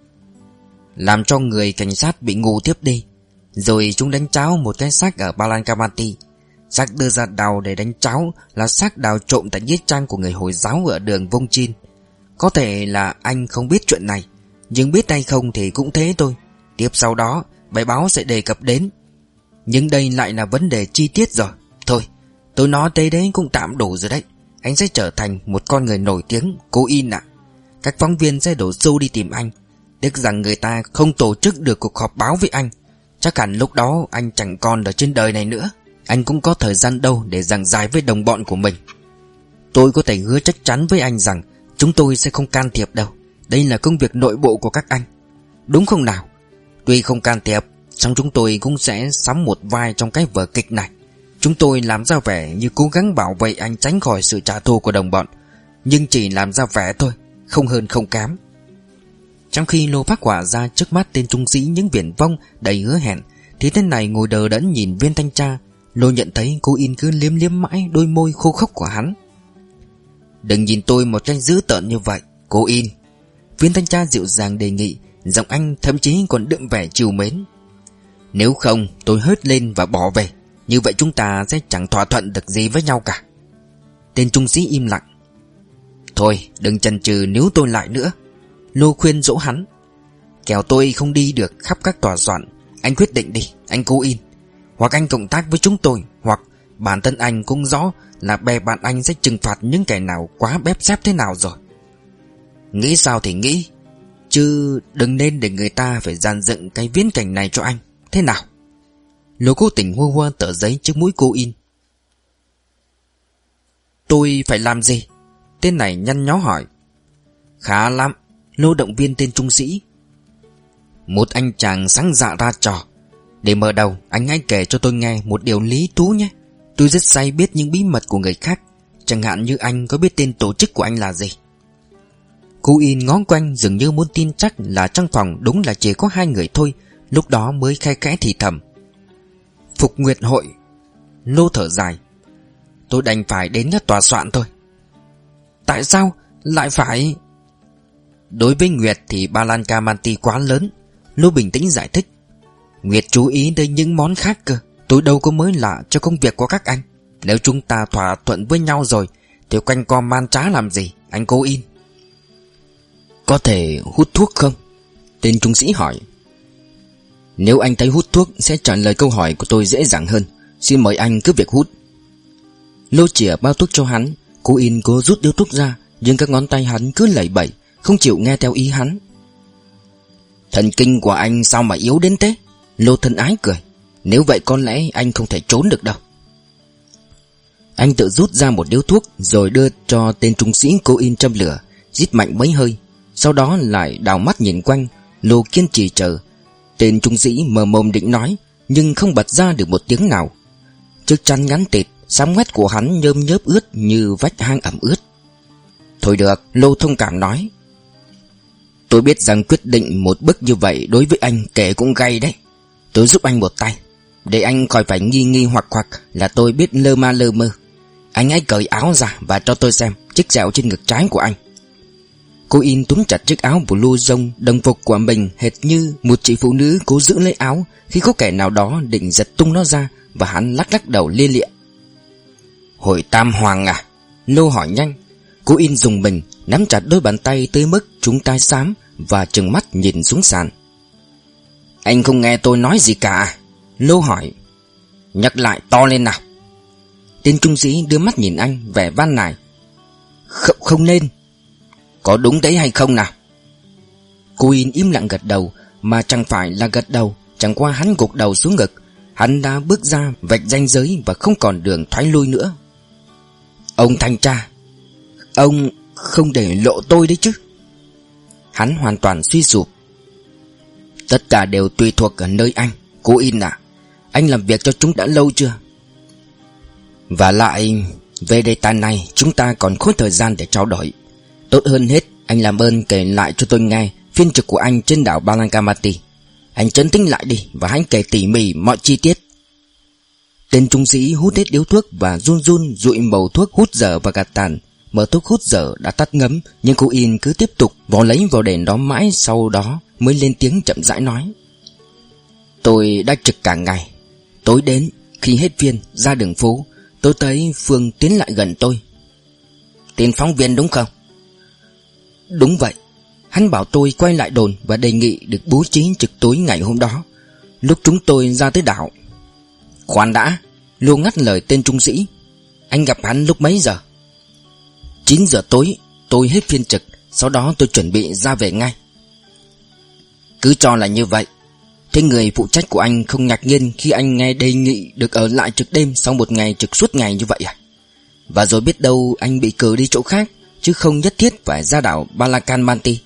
Làm cho người cảnh sát bị ngủ tiếp đi. Rồi chúng đánh cháo một cái xác ở Palankamati. Xác đưa ra đào để đánh cháo là xác đào trộm tại nghĩa trang của người Hồi giáo ở đường Vông Chin. Có thể là anh không biết chuyện này, nhưng biết hay không thì cũng thế thôi. Tiếp sau đó bài báo sẽ đề cập đến. Nhưng đây lại là vấn đề chi tiết rồi. Thôi, tôi nói tới đấy cũng tạm đủ rồi đấy. Anh sẽ trở thành một con người nổi tiếng, Cô In ạ. Các phóng viên sẽ đổ xô đi tìm anh. Tiếc rằng người ta không tổ chức được cuộc họp báo với anh. Chắc hẳn lúc đó anh chẳng còn ở trên đời này nữa. Anh cũng có thời gian đâu để giảng giải với đồng bọn của mình. Tôi có thể hứa chắc chắn với anh rằng chúng tôi sẽ không can thiệp đâu. Đây là công việc nội bộ của các anh, đúng không nào? Tuy không can thiệp, song chúng tôi cũng sẽ sắm một vai trong cái vở kịch này. Chúng tôi làm ra vẻ như cố gắng bảo vệ anh tránh khỏi sự trả thù của đồng bọn, nhưng chỉ làm ra vẻ thôi, không hơn không kém. Trong khi Lô phát họa ra trước mắt tên trung sĩ những viển vông đầy hứa hẹn, thì tên này ngồi đờ đẫn nhìn viên thanh tra. Lô nhận thấy Cô In cứ liếm liếm mãi đôi môi khô khốc của hắn. Đừng nhìn tôi một cách dữ tợn như vậy, Cô In. Viên thanh tra dịu dàng đề nghị, giọng anh thậm chí còn đượm vẻ trìu mến. Nếu không tôi hớt lên và bỏ về. Như vậy chúng ta sẽ chẳng thỏa thuận được gì với nhau cả. Tên trung sĩ im lặng. Thôi đừng chần chừ níu tôi lại nữa, Lô khuyên dỗ hắn. Kẻo tôi không đi được khắp các tòa soạn. Anh quyết định đi, anh Cô In. Hoặc anh cộng tác với chúng tôi, hoặc bản thân anh cũng rõ là bè bạn anh sẽ trừng phạt những kẻ nào quá bép xép thế nào rồi. Nghĩ sao thì nghĩ, chứ đừng nên để người ta phải dàn dựng cái viễn cảnh này cho anh. Thế nào? Lô cố tình hua hua tờ giấy trước mũi Cô In. Tôi phải làm gì? Tên này nhăn nhó hỏi. Khá lắm, Lô động viên tên trung sĩ. Một anh chàng sáng dạ ra trò. Để mở đầu, anh hãy kể cho tôi nghe một điều lý thú nhé. Tôi rất say biết những bí mật của người khác. Chẳng hạn như anh có biết tên tổ chức của anh là gì? Cô In ngó quanh dường như muốn tin chắc là trong phòng đúng là chỉ có hai người thôi. Lúc đó mới khe khẽ thì thầm. Phục Nguyệt Hội. Lô thở dài. Tôi đành phải đến các tòa soạn thôi. Tại sao lại phải? Đối với Nguyệt thì Palankamati quá lớn, Lô bình tĩnh giải thích. Nguyệt chú ý đến những món khác cơ. Tôi đâu có mới lạ cho công việc của các anh. Nếu chúng ta thỏa thuận với nhau rồi thì quanh co man trá làm gì, anh Cô In? Có thể hút thuốc không? Tên trung sĩ hỏi. Nếu anh thấy hút thuốc sẽ trả lời câu hỏi của tôi dễ dàng hơn. Xin mời anh cứ việc hút. Lô chìa bao thuốc cho hắn. Cô In cố rút điếu thuốc ra, nhưng các ngón tay hắn cứ lẩy bẩy, không chịu nghe theo ý hắn. Thần kinh của anh sao mà yếu đến thế? Lô thân ái cười. Nếu vậy có lẽ anh không thể trốn được đâu. Anh tự rút ra một điếu thuốc, rồi đưa cho tên trung sĩ cô In châm lửa, rít mạnh mấy hơi. Sau đó lại đảo mắt nhìn quanh. Lô kiên trì chờ. Tên trung sĩ mờ mồm định nói, nhưng không bật ra được một tiếng nào. Chiếc chăn ngắn tịt, xám ngoét của hắn nhơm nhớp ướt như vách hang ẩm ướt. Thôi được, Lô thông cảm nói. Tôi biết rằng quyết định một bước như vậy đối với anh kể cũng gay đấy. Tôi giúp anh một tay, để anh khỏi phải nghi nghi hoặc hoặc là tôi biết lơ ma lơ mơ. Anh hãy cởi áo ra và cho tôi xem chiếc sẹo trên ngực trái của anh. Cô In túm chặt chiếc áo blue rông đồng phục của mình, hệt như một chị phụ nữ cố giữ lấy áo khi có kẻ nào đó định giật tung nó ra, và hắn lắc lắc đầu lia lịa. Hội Tam Hoàng à? Lô hỏi nhanh. Cô In dùng mình, nắm chặt đôi bàn tay tới mức chúng tai xám và trừng mắt nhìn xuống sàn. Anh không nghe tôi nói gì cả? Lô hỏi. Nhắc lại to lên nào. Tên trung sĩ đưa mắt nhìn anh, vẻ van nài. Không, không nên. Có đúng đấy hay không nào? Cô In im lặng gật đầu, mà chẳng phải là gật đầu, chẳng qua hắn gục đầu xuống ngực. Hắn đã bước ra vạch ranh giới và không còn đường thoái lui nữa. Ông thanh tra, ông không để lộ tôi đấy chứ? Hắn hoàn toàn suy sụp. Tất cả đều tùy thuộc ở nơi anh. Cô In à, anh làm việc cho chúng đã lâu chưa? Và lại, về đề tài này chúng ta còn khối thời gian để trao đổi. Tốt hơn hết, anh làm ơn kể lại cho tôi nghe phiên trực của anh trên đảo Balancamati. Anh trấn tĩnh lại đi và hãy kể tỉ mỉ mọi chi tiết. Tên trung sĩ hút hết điếu thuốc và run run dụi màu thuốc hút dở và gạt tàn. Mở thuốc hút dở đã tắt ngấm, nhưng cô In cứ tiếp tục vò lấy vào đèn đó mãi, sau đó mới lên tiếng chậm rãi nói. Tôi đã trực cả ngày. Tối đến, khi hết phiên, ra đường phố, tôi thấy Phương tiến lại gần tôi. Tên phóng viên đúng không? Đúng vậy. Hắn bảo tôi quay lại đồn và đề nghị được bố trí trực tối ngày hôm đó, lúc chúng tôi ra tới đảo. Khoan đã, Lô ngắt lời tên trung sĩ. Anh gặp hắn lúc mấy giờ? Chín giờ tối, tôi hết phiên trực, sau đó tôi chuẩn bị ra về ngay. Cứ cho là như vậy. Thế người phụ trách của anh không ngạc nhiên khi anh nghe đề nghị được ở lại trực đêm sau một ngày trực suốt ngày như vậy à? Và rồi biết đâu anh bị cử đi chỗ khác, chứ không nhất thiết phải ra đảo Balancamati.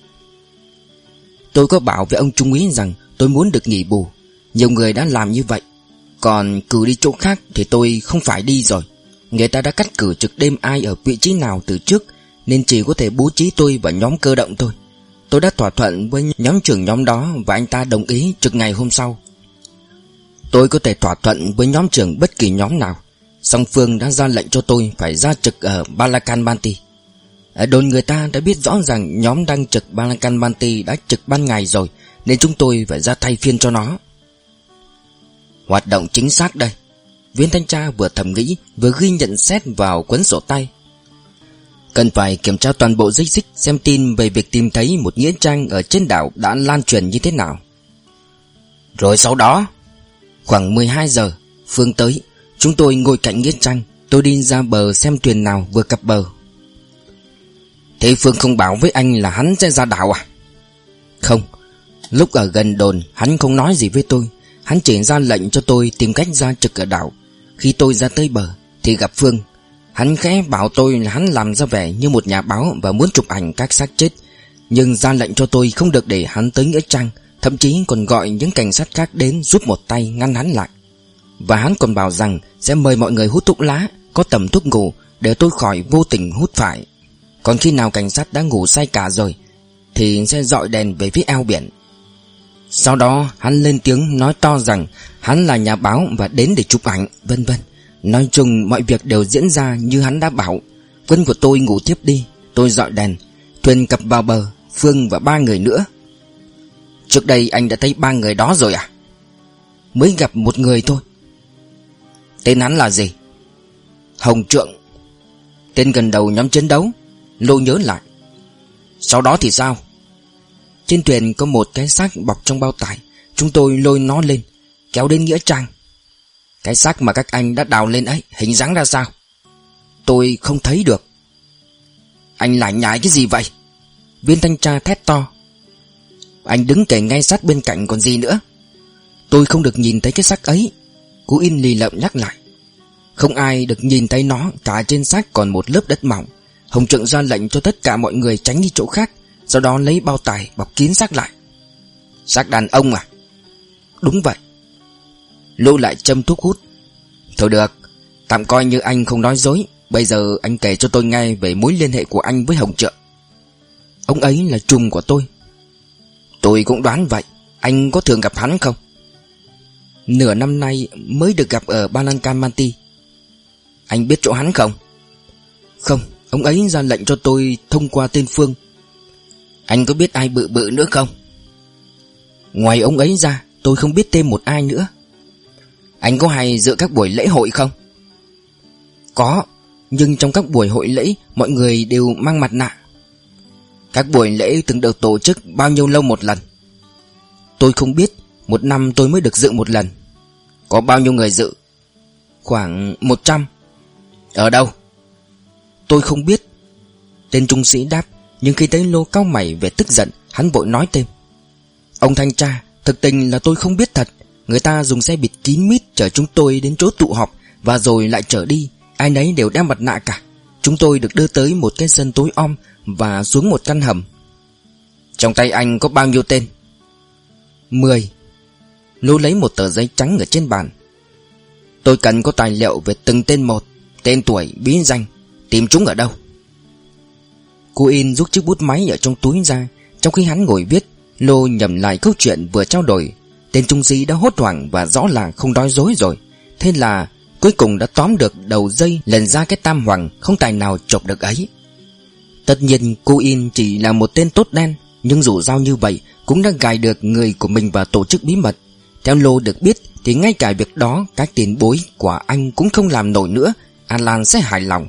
Tôi có bảo với ông trung úy rằng tôi muốn được nghỉ bù. Nhiều người đã làm như vậy. Còn cử đi chỗ khác thì tôi không phải đi rồi. Người ta đã cắt cử trực đêm ai ở vị trí nào từ trước, nên chỉ có thể bố trí tôi và nhóm cơ động thôi. Tôi đã thỏa thuận với nhóm trưởng nhóm đó và anh ta đồng ý trực ngày hôm sau. Tôi có thể thỏa thuận với nhóm trưởng bất kỳ nhóm nào, song phương đã ra lệnh cho tôi phải ra trực ở Balancamati. Ở đồn người ta đã biết rõ rằng nhóm đang trực Balancamati đã trực ban ngày rồi, nên chúng tôi phải ra thay phiên cho nó. Hoạt động chính xác đây. Viên thanh tra vừa thầm nghĩ vừa ghi nhận xét vào cuốn sổ tay. Cần phải kiểm tra toàn bộ dây xích, xem tin về việc tìm thấy một nghĩa trang ở trên đảo đã lan truyền như thế nào. Rồi sau đó, khoảng mười hai giờ, Phương tới. Chúng tôi ngồi cạnh nghĩa trang. Tôi đi ra bờ xem thuyền nào vừa cập bờ. Thế Phương không bảo với anh là hắn sẽ ra đảo à? Không. Lúc ở gần đồn hắn không nói gì với tôi. Hắn chỉ ra lệnh cho tôi tìm cách ra trực ở đảo. Khi tôi ra tới bờ thì gặp Phương. Hắn khẽ bảo tôi là hắn làm ra vẻ như một nhà báo và muốn chụp ảnh các xác chết, nhưng ra lệnh cho tôi không được để hắn tới nghĩa trang, thậm chí còn gọi những cảnh sát khác đến giúp một tay ngăn hắn lại. Và hắn còn bảo rằng sẽ mời mọi người hút thuốc lá, có tầm thuốc ngủ, để tôi khỏi vô tình hút phải. Còn khi nào cảnh sát đã ngủ say cả rồi thì sẽ dọi đèn về phía eo biển. Sau đó hắn lên tiếng nói to rằng hắn là nhà báo và đến để chụp ảnh, vân vân. Nói chung mọi việc đều diễn ra như hắn đã bảo. Quân của tôi ngủ tiếp đi. Tôi dọi đèn. Thuyền cập vào bờ, Phương và ba người nữa. Trước đây anh đã thấy ba người đó rồi à? Mới gặp một người thôi. Tên hắn là gì? Hồng Trượng. Tên gần đầu nhóm chiến đấu. Lô nhớ lại. Sau đó thì sao? Trên thuyền có một cái xác bọc trong bao tải. chúng tôi lôi nó lên, kéo đến nghĩa trang. Cái xác mà các anh đã đào lên ấy hình dáng ra sao? Tôi không thấy được. Anh lải nhải cái gì vậy? Viên thanh tra thét to. Anh đứng kề ngay sát bên cạnh còn gì nữa. Tôi không được nhìn thấy cái xác ấy, Cô In lì lợm nhắc lại. Không ai được nhìn thấy nó, cả trên xác còn một lớp đất mỏng. Hồng Trượng ra lệnh cho tất cả mọi người tránh đi chỗ khác, sau đó lấy bao tải bọc kín xác lại. Xác đàn ông à? Đúng vậy. Lô lại châm thuốc hút. Thôi được, tạm coi như anh không nói dối. Bây giờ anh kể cho tôi nghe về mối liên hệ của anh với Hồng Trượng. Ông ấy là trùm của tôi. Tôi cũng đoán vậy. Anh có thường gặp hắn không? Nửa năm nay mới được gặp ở Balankamanti. Anh biết chỗ hắn không? Không, ông ấy ra lệnh cho tôi thông qua tên Phương. Anh có biết ai bự bự nữa không? Ngoài ông ấy ra, tôi không biết thêm một ai nữa. Anh có hay dự các buổi lễ hội không? Có, nhưng trong các buổi hội lễ mọi người đều mang mặt nạ. Các buổi lễ từng được tổ chức bao nhiêu lâu một lần? Tôi không biết, một năm tôi mới được dự một lần. Có bao nhiêu người dự? Khoảng một trăm. Ở đâu? Tôi không biết. Tên trung sĩ đáp, nhưng khi thấy Lô cau mày về tức giận, hắn vội nói thêm. Ông thanh tra, thực tình là tôi không biết thật. Người ta dùng xe bịt kín mít chở chúng tôi đến chỗ tụ họp, và rồi lại chở đi. Ai nấy đều đeo mặt nạ cả. Chúng tôi được đưa tới một cái sân tối om và xuống một căn hầm. Trong tay anh có bao nhiêu tên? Mười. Lô lấy một tờ giấy trắng ở trên bàn. Tôi cần có tài liệu về từng tên một, tên tuổi, bí danh. Tìm chúng ở đâu? Cô In rút chiếc bút máy ở trong túi ra. Trong khi hắn ngồi viết, Lô nhẩm lại câu chuyện vừa trao đổi. Tên trung sĩ đã hốt hoảng và rõ là không nói dối rồi. Thế là cuối cùng đã tóm được đầu dây lần ra cái tam hoàng không tài nào chộp được ấy. Tất nhiên cô In chỉ là một tên tốt đen, nhưng dù sao như vậy cũng đã gài được người của mình vào tổ chức bí mật. Theo Lô được biết thì ngay cả việc đó các tiền bối của anh cũng không làm nổi nữa. Alan sẽ hài lòng.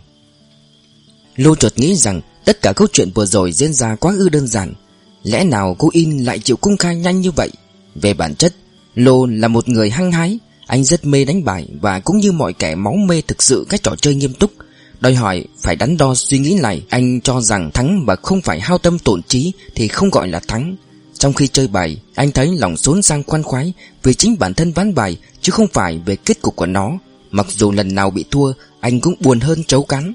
Lô chợt nghĩ rằng tất cả câu chuyện vừa rồi diễn ra quá ư đơn giản. Lẽ nào cô In lại chịu công khai nhanh như vậy? Về bản chất, Lô là một người hăng hái. Anh rất mê đánh bài, và cũng như mọi kẻ máu mê thực sự các trò chơi nghiêm túc, đòi hỏi phải đắn đo suy nghĩ lại. Anh cho rằng thắng và không phải hao tâm tổn trí thì không gọi là thắng. Trong khi chơi bài, anh thấy lòng xốn sang khoan khoái vì chính bản thân ván bài, chứ không phải về kết cục của nó. Mặc dù lần nào bị thua, anh cũng buồn hơn trấu cắn.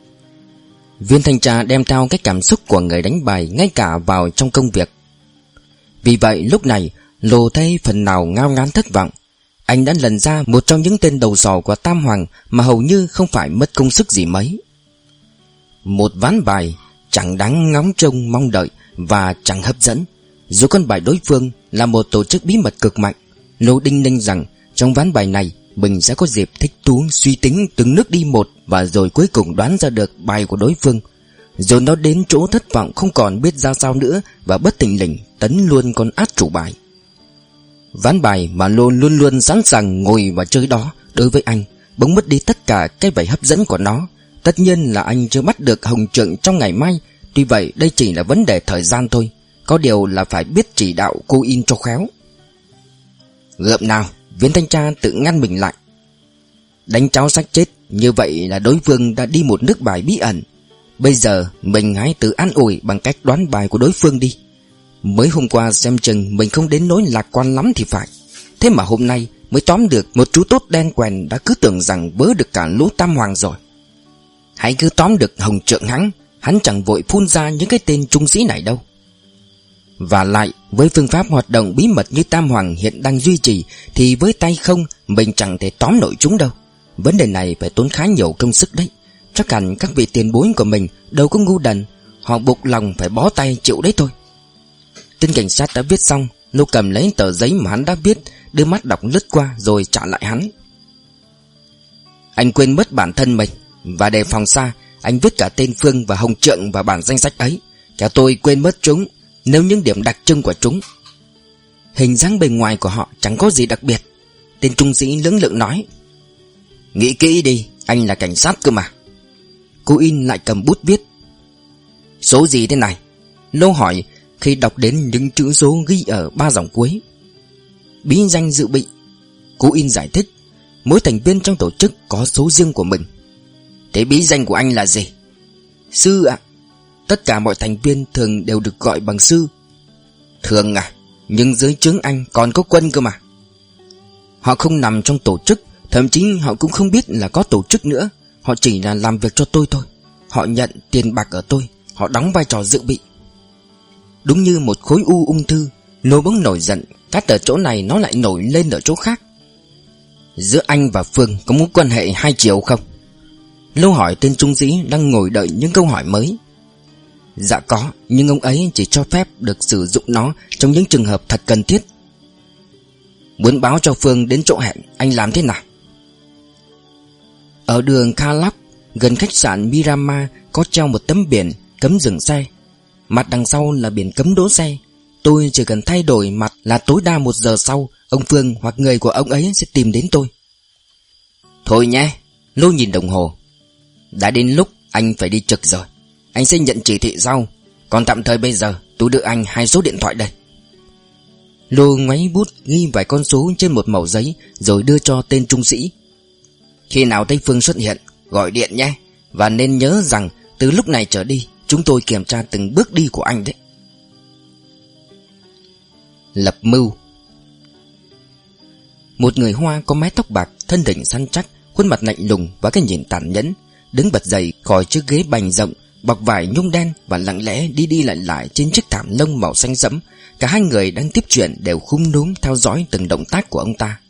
Viên thanh tra đem theo cái cảm xúc của người đánh bài ngay cả vào trong công việc. Vì vậy lúc này Lô thấy phần nào ngao ngán thất vọng. Anh đã lần ra một trong những tên đầu sò của Tam Hoàng mà hầu như không phải mất công sức gì mấy. Một ván bài chẳng đáng ngóng trông mong đợi và chẳng hấp dẫn. Dù con bài đối phương là một tổ chức bí mật cực mạnh, Lô đinh ninh rằng trong ván bài này mình sẽ có dịp thích thú suy tính từng nước đi một, và rồi cuối cùng đoán ra được bài của đối phương. Rồi nó đến chỗ thất vọng không còn biết ra sao nữa, và bất thình lình tấn luôn con át chủ bài. Ván bài mà Lô luôn luôn sẵn sàng ngồi và chơi đó, đối với anh bỗng mất đi tất cả cái vẻ hấp dẫn của nó. Tất nhiên là anh chưa bắt được Hồng Trượng trong ngày mai. Tuy vậy đây chỉ là vấn đề thời gian thôi. Có điều là phải biết chỉ đạo cô In cho khéo. Gượm nào, viên thanh tra tự ngăn mình lại. Đánh cháo xác chết, như vậy là đối phương đã đi một nước bài bí ẩn. Bây giờ mình hãy tự an ủi bằng cách đoán bài của đối phương đi. Mới hôm qua xem chừng mình không đến nỗi lạc quan lắm thì phải. Thế mà hôm nay mới tóm được một chú tốt đen quèn đã cứ tưởng rằng vớ được cả lũ Tam Hoàng rồi. Hãy cứ tóm được Hồng Trượng hắn, hắn chẳng vội phun ra những cái tên trung sĩ này đâu. Và lại với phương pháp hoạt động bí mật như Tam Hoàng hiện đang duy trì, thì với tay không mình chẳng thể tóm nổi chúng đâu. Vấn đề này phải tốn khá nhiều công sức đấy. Chắc hẳn các vị tiền bối của mình đâu có ngu đần, họ buộc lòng phải bó tay chịu đấy thôi. Tên cảnh sát đã viết xong. Lô cầm lấy tờ giấy mà hắn đã viết, đưa mắt đọc lướt qua rồi trả lại hắn. Anh quên mất bản thân mình, và đề phòng xa, anh viết cả tên Phương và Hồng Trượng vào bản danh sách ấy. Cả tôi quên mất chúng, nếu những điểm đặc trưng của chúng. Hình dáng bề ngoài của họ chẳng có gì đặc biệt. Tên trung sĩ lưỡng lự nói. Nghĩ kỹ đi, anh là cảnh sát cơ mà. Cô In lại cầm bút viết. Số gì thế này? Lô hỏi khi đọc đến những chữ số ghi ở ba dòng cuối. bí danh dự bị. Cô In giải thích, mỗi thành viên trong tổ chức có số riêng của mình. Thế bí danh của anh là gì? Sư ạ. Tất cả mọi thành viên thường đều được gọi bằng sư. Thường à? Nhưng dưới trướng anh còn có quân cơ mà. Họ không nằm trong tổ chức, thậm chí họ cũng không biết là có tổ chức nữa. Họ chỉ là làm việc cho tôi thôi. Họ nhận tiền bạc ở tôi. Họ đóng vai trò dự bị. Đúng như một khối u ung thư, nổi bỗng nổi giận, cắt ở chỗ này nó lại nổi lên ở chỗ khác. Giữa anh và Phương có mối quan hệ hai chiều không? Lâu hỏi tên trung sĩ đang ngồi đợi những câu hỏi mới. Dạ có, nhưng ông ấy chỉ cho phép được sử dụng nó trong những trường hợp thật cần thiết. Muốn báo cho Phương đến chỗ hẹn, anh làm thế nào? Ở đường Kalap, gần khách sạn Mirama, có treo một tấm biển cấm dừng xe. Mặt đằng sau là biển cấm đỗ xe. Tôi chỉ cần thay đổi mặt là tối đa một giờ sau, ông Phương hoặc người của ông ấy sẽ tìm đến tôi. Thôi nhé. Lô nhìn đồng hồ. Đã đến lúc anh phải đi trực rồi. Anh sẽ nhận chỉ thị sau. Còn tạm thời bây giờ tôi đưa anh hai số điện thoại đây. Lô ngoáy bút ghi vài con số trên một mẩu giấy, rồi đưa cho tên trung sĩ. Khi nào thấy Phương xuất hiện, gọi điện nhé. Và nên nhớ rằng từ lúc này trở đi, chúng tôi kiểm tra từng bước đi của anh đấy. Lập mưu. Một người Hoa có mái tóc bạc, thân hình săn chắc, khuôn mặt lạnh lùng và cái nhìn tàn nhẫn, đứng bật dậy khỏi chiếc ghế bành rộng bọc vải nhung đen và lặng lẽ đi đi lại lại trên chiếc thảm lông màu xanh sẫm. Cả hai người đang tiếp chuyện đều khúm núm theo dõi từng động tác của ông ta.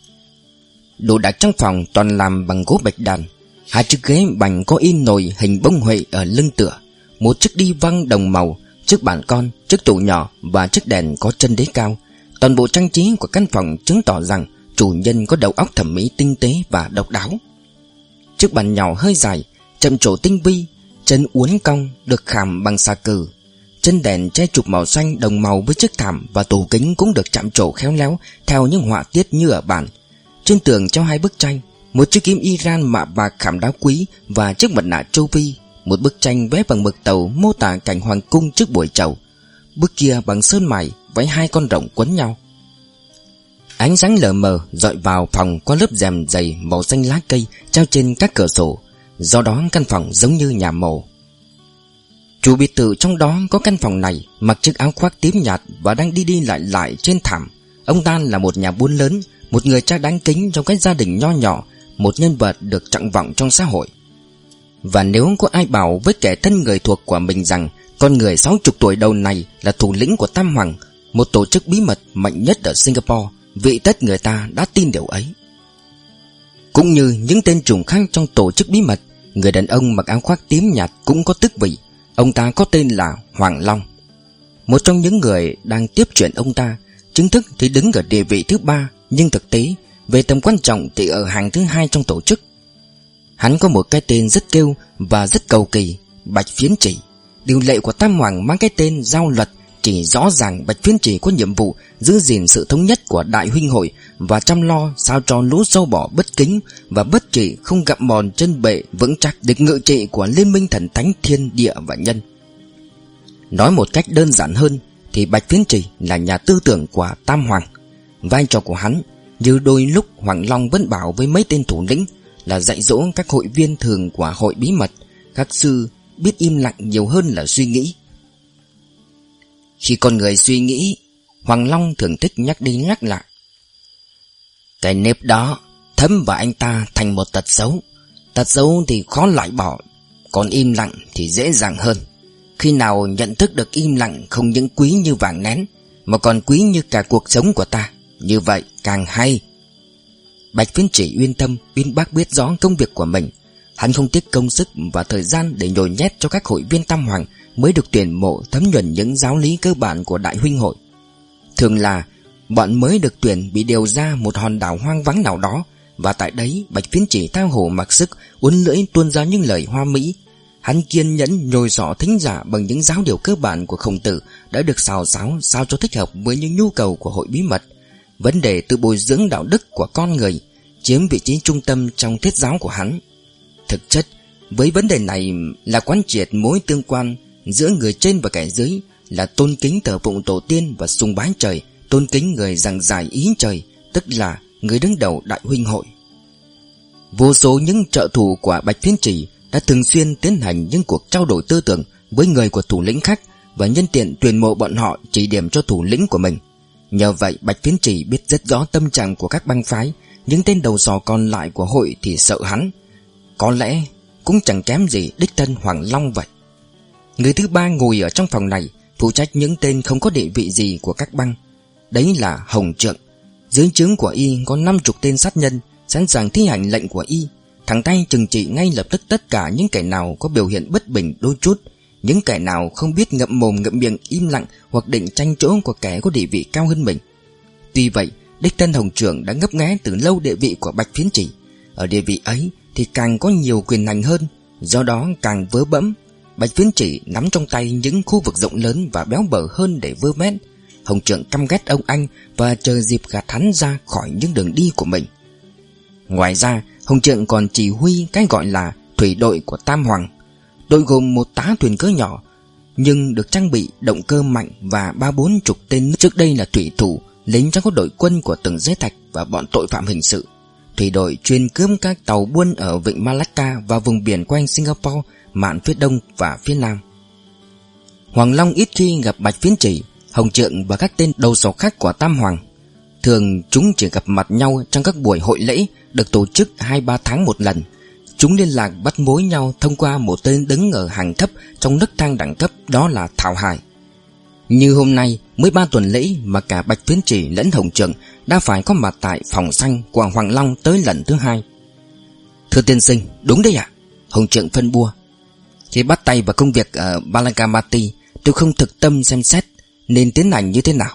Đồ đạc trong phòng toàn làm bằng gỗ bạch đàn. Hai chiếc ghế bành có in nồi hình bông huệ ở lưng tựa, một chiếc đi văng đồng màu, chiếc bàn con, chiếc tủ nhỏ và chiếc đèn có chân đế cao. Toàn bộ trang trí của căn phòng chứng tỏ rằng chủ nhân có đầu óc thẩm mỹ tinh tế và độc đáo. Chiếc bàn nhỏ hơi dài, châm trổ tinh vi, chân uốn cong được khảm bằng xà cừ. Chân đèn che chụp màu xanh đồng màu với chiếc thảm và tủ kính cũng được chạm trổ khéo léo theo những họa tiết như ở bản. Trên tường treo hai bức tranh, một chiếc kim Iran mạ bạc khảm đá quý và chiếc mặt nạ châu Phi. Một bức tranh vẽ bằng mực tàu mô tả cảnh hoàng cung trước buổi chầu. Bức kia bằng sơn mài với hai con rồng quấn nhau. Ánh sáng lờ mờ dọi vào phòng qua lớp rèm dày màu xanh lá cây treo trên các cửa sổ, do đó căn phòng giống như nhà mồ. Chủ biệt thự trong đó có căn phòng này mặc chiếc áo khoác tím nhạt và đang đi đi lại lại trên thảm. Ông ta là một nhà buôn lớn, một người cha đáng kính trong cái gia đình nho nhỏ, một nhân vật được trọng vọng trong xã hội. Và nếu có ai bảo với kẻ thân người thuộc của mình rằng con người sáu chục tuổi đầu này là thủ lĩnh của Tam Hoàng, một tổ chức bí mật mạnh nhất ở Singapore, vị tất người ta đã tin điều ấy. Cũng như những tên trùng khác trong tổ chức bí mật, người đàn ông mặc áo khoác tím nhạt cũng có tước vị. Ông ta có tên là Hoàng Long. Một trong những người đang tiếp chuyện ông ta, chính thức thì đứng ở địa vị thứ ba, nhưng thực tế về tầm quan trọng thì ở hàng thứ hai trong tổ chức. Hắn có một cái tên rất kêu và rất cầu kỳ, Bạch Phiến Chỉ. Điều lệ của Tam Hoàng mang cái tên Giao Luật chỉ rõ ràng Bạch Phiến Chỉ có nhiệm vụ giữ gìn sự thống nhất của đại huynh hội và chăm lo sao cho lũ sâu bọ bất kính và bất trị không gặm mòn chân bệ vững chắc địch ngự trị của liên minh thần thánh thiên địa và nhân. Nói một cách đơn giản hơn thì Bạch Phiến Chỉ là nhà tư tưởng của Tam Hoàng. Vai trò của hắn, như đôi lúc Hoàng Long vẫn bảo với mấy tên thủ lĩnh, là dạy dỗ các hội viên thường của hội bí mật. Các sư biết im lặng nhiều hơn là suy nghĩ. Khi con người suy nghĩ, Hoàng Long thường thích nhắc đi nhắc lại. Cái nếp đó thấm vào anh ta thành một tật xấu. Tật xấu thì khó loại bỏ, còn im lặng thì dễ dàng hơn. Khi nào nhận thức được im lặng không những quý như vàng nén, mà còn quý như cả cuộc sống của ta, như vậy càng hay. Bạch Phiến Chỉ uyên tâm, uyên bác biết rõ công việc của mình. Hắn không tiếc công sức và thời gian để nhồi nhét cho các hội viên Tam Hoàng mới được tuyển mộ thấm nhuần những giáo lý cơ bản của đại huynh hội. Thường là bọn mới được tuyển bị điều ra một hòn đảo hoang vắng nào đó, và tại đấy Bạch Phiến Chỉ thao hồ mặc sức uốn lưỡi tuôn ra những lời hoa mỹ. Hắn kiên nhẫn nhồi sọ thính giả bằng những giáo điều cơ bản của Khổng Tử đã được xào xáo sao cho thích hợp với những nhu cầu của hội bí mật. Vấn đề tự bồi dưỡng đạo đức của con người chiếm vị trí trung tâm trong thiết giáo của hắn. Thực chất, với vấn đề này là quán triệt mối tương quan giữa người trên và kẻ dưới, là tôn kính thờ phụng tổ tiên và sùng bái trời, tôn kính người giảng giải ý trời, tức là người đứng đầu đại huynh hội. Vô số những trợ thủ của Bạch Phiến Chỉ đã thường xuyên tiến hành những cuộc trao đổi tư tưởng với người của thủ lĩnh khác, và nhân tiện tuyển mộ bọn họ chỉ điểm cho thủ lĩnh của mình. Nhờ vậy Bạch Phiến Chỉ biết rất rõ tâm trạng của các bang phái. Những tên đầu sò còn lại của hội thì sợ hắn, có lẽ cũng chẳng kém gì đích thân Hoàng Long vậy. Người thứ ba ngồi ở trong phòng này, phụ trách những tên không có địa vị gì của các bang. Đấy là Hồng Trượng. Dưới trướng của y có năm chục tên sát nhân, sẵn sàng thi hành lệnh của y. Thẳng tay trừng trị ngay lập tức tất cả những kẻ nào có biểu hiện bất bình đôi chút, những kẻ nào không biết ngậm mồm ngậm miệng im lặng hoặc định tranh chỗ của kẻ có địa vị cao hơn mình. Tuy vậy, đích thân Hồng Trượng đã ngấp nghé từ lâu địa vị của Bạch Phiến Chỉ. Ở địa vị ấy thì càng có nhiều quyền hành hơn, do đó càng vớ bẫm. Bạch Phiến Chỉ nắm trong tay những khu vực rộng lớn và béo bở hơn để vơ vét. Hồng Trượng căm ghét ông anh và chờ dịp gạt hắn ra khỏi những đường đi của mình. Ngoài ra, Hồng Trượng còn chỉ huy cái gọi là thủy đội của Tam Hoàng. Đội gồm một tá thuyền cỡ nhỏ, nhưng được trang bị động cơ mạnh và ba bốn chục tên trước đây là thủy thủ, lính trong các đội quân của từng giới thạch và bọn tội phạm hình sự. Thủy đội chuyên cướp các tàu buôn ở vịnh Malacca và vùng biển quanh Singapore, mạn phía đông và phía nam. Hoàng Long ít khi gặp Bạch Phiến Chỉ, Hồng Trượng và các tên đầu sỏ khác của Tam Hoàng. Thường chúng chỉ gặp mặt nhau trong các buổi hội lễ được tổ chức hai ba tháng một lần. Chúng liên lạc bắt mối nhau thông qua một tên đứng ở hàng thấp trong nấc thang đẳng cấp, đó là Thảo Hải. Như hôm nay, mới ba tuần lễ mà cả Bạch Phiến Chỉ lẫn Hồng Trượng đã phải có mặt tại phòng xanh của Hoàng Long tới lần thứ hai. Thưa tiên sinh, đúng đấy ạ. Hồng Trượng phân bua. Khi bắt tay vào công việc ở Balagamati, tôi không thực tâm xem xét nên tiến hành như thế nào.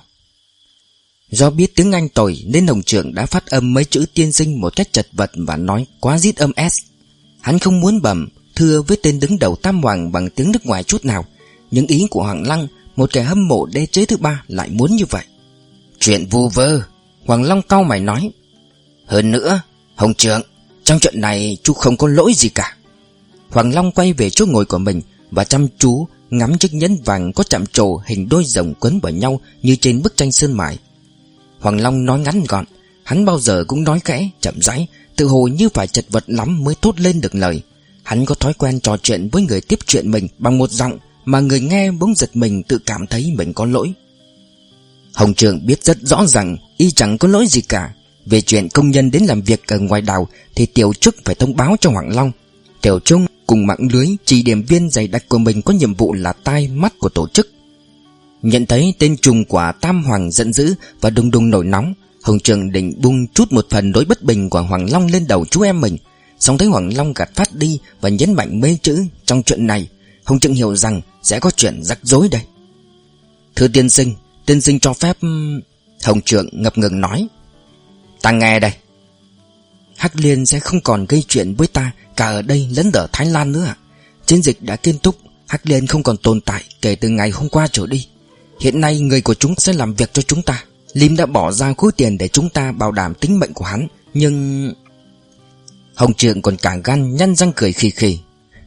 Do biết tiếng Anh tồi nên Hồng Trượng đã phát âm mấy chữ tiên sinh một cách chật vật và nói quá rít âm S. Hắn không muốn bẩm thưa với tên đứng đầu Tam Hoàng bằng tiếng nước ngoài chút nào, nhưng ý của Hoàng Long, một kẻ hâm mộ đế chế thứ ba, lại muốn như vậy. Chuyện vu vơ, Hoàng Long cau mày nói. Hơn nữa, Hồng Trượng, trong chuyện này chú không có lỗi gì cả. Hoàng Long quay về chỗ ngồi của mình và chăm chú ngắm chiếc nhẫn vàng có chạm trổ hình đôi rồng quấn vào nhau như trên bức tranh sơn mài. Hoàng Long nói ngắn gọn, hắn bao giờ cũng nói khẽ, chậm rãi, tự hồ như phải chật vật lắm mới thốt lên được lời. Hắn có thói quen trò chuyện với người tiếp chuyện mình bằng một giọng mà người nghe bỗng giật mình, tự cảm thấy mình có lỗi. Hồng Trượng biết rất rõ rằng y chẳng có lỗi gì cả. Về chuyện công nhân đến làm việc ở ngoài đảo thì Tiểu Trúc phải thông báo cho Hoàng Long. Tiểu Trúc cùng mạng lưới chỉ điểm viên dày đặc của mình có nhiệm vụ là tai mắt của tổ chức. Nhận thấy tên trùng của Tam Hoàng giận dữ và đùng đùng nổi nóng, Hồng Trượng định bung chút một phần nỗi bất bình của Hoàng Long lên đầu chú em mình. Xong thấy Hoàng Long gạt phát đi và nhấn mạnh mấy chữ trong chuyện này, Hồng Trượng hiểu rằng sẽ có chuyện rắc rối đây. Thưa tiên sinh, tiên sinh cho phép... Hồng Trượng ngập ngừng nói. Ta nghe đây. Hắc Liên sẽ không còn gây chuyện với ta cả ở đây lẫn ở Thái Lan nữa ạ. Chiến dịch đã kết thúc, Hắc Liên không còn tồn tại kể từ ngày hôm qua trở đi. Hiện nay người của chúng sẽ làm việc cho chúng ta. Lim đã bỏ ra khối tiền để chúng ta bảo đảm tính mệnh của hắn, nhưng... Hồng Trượng còn cả gan nhăn răng cười khì khì.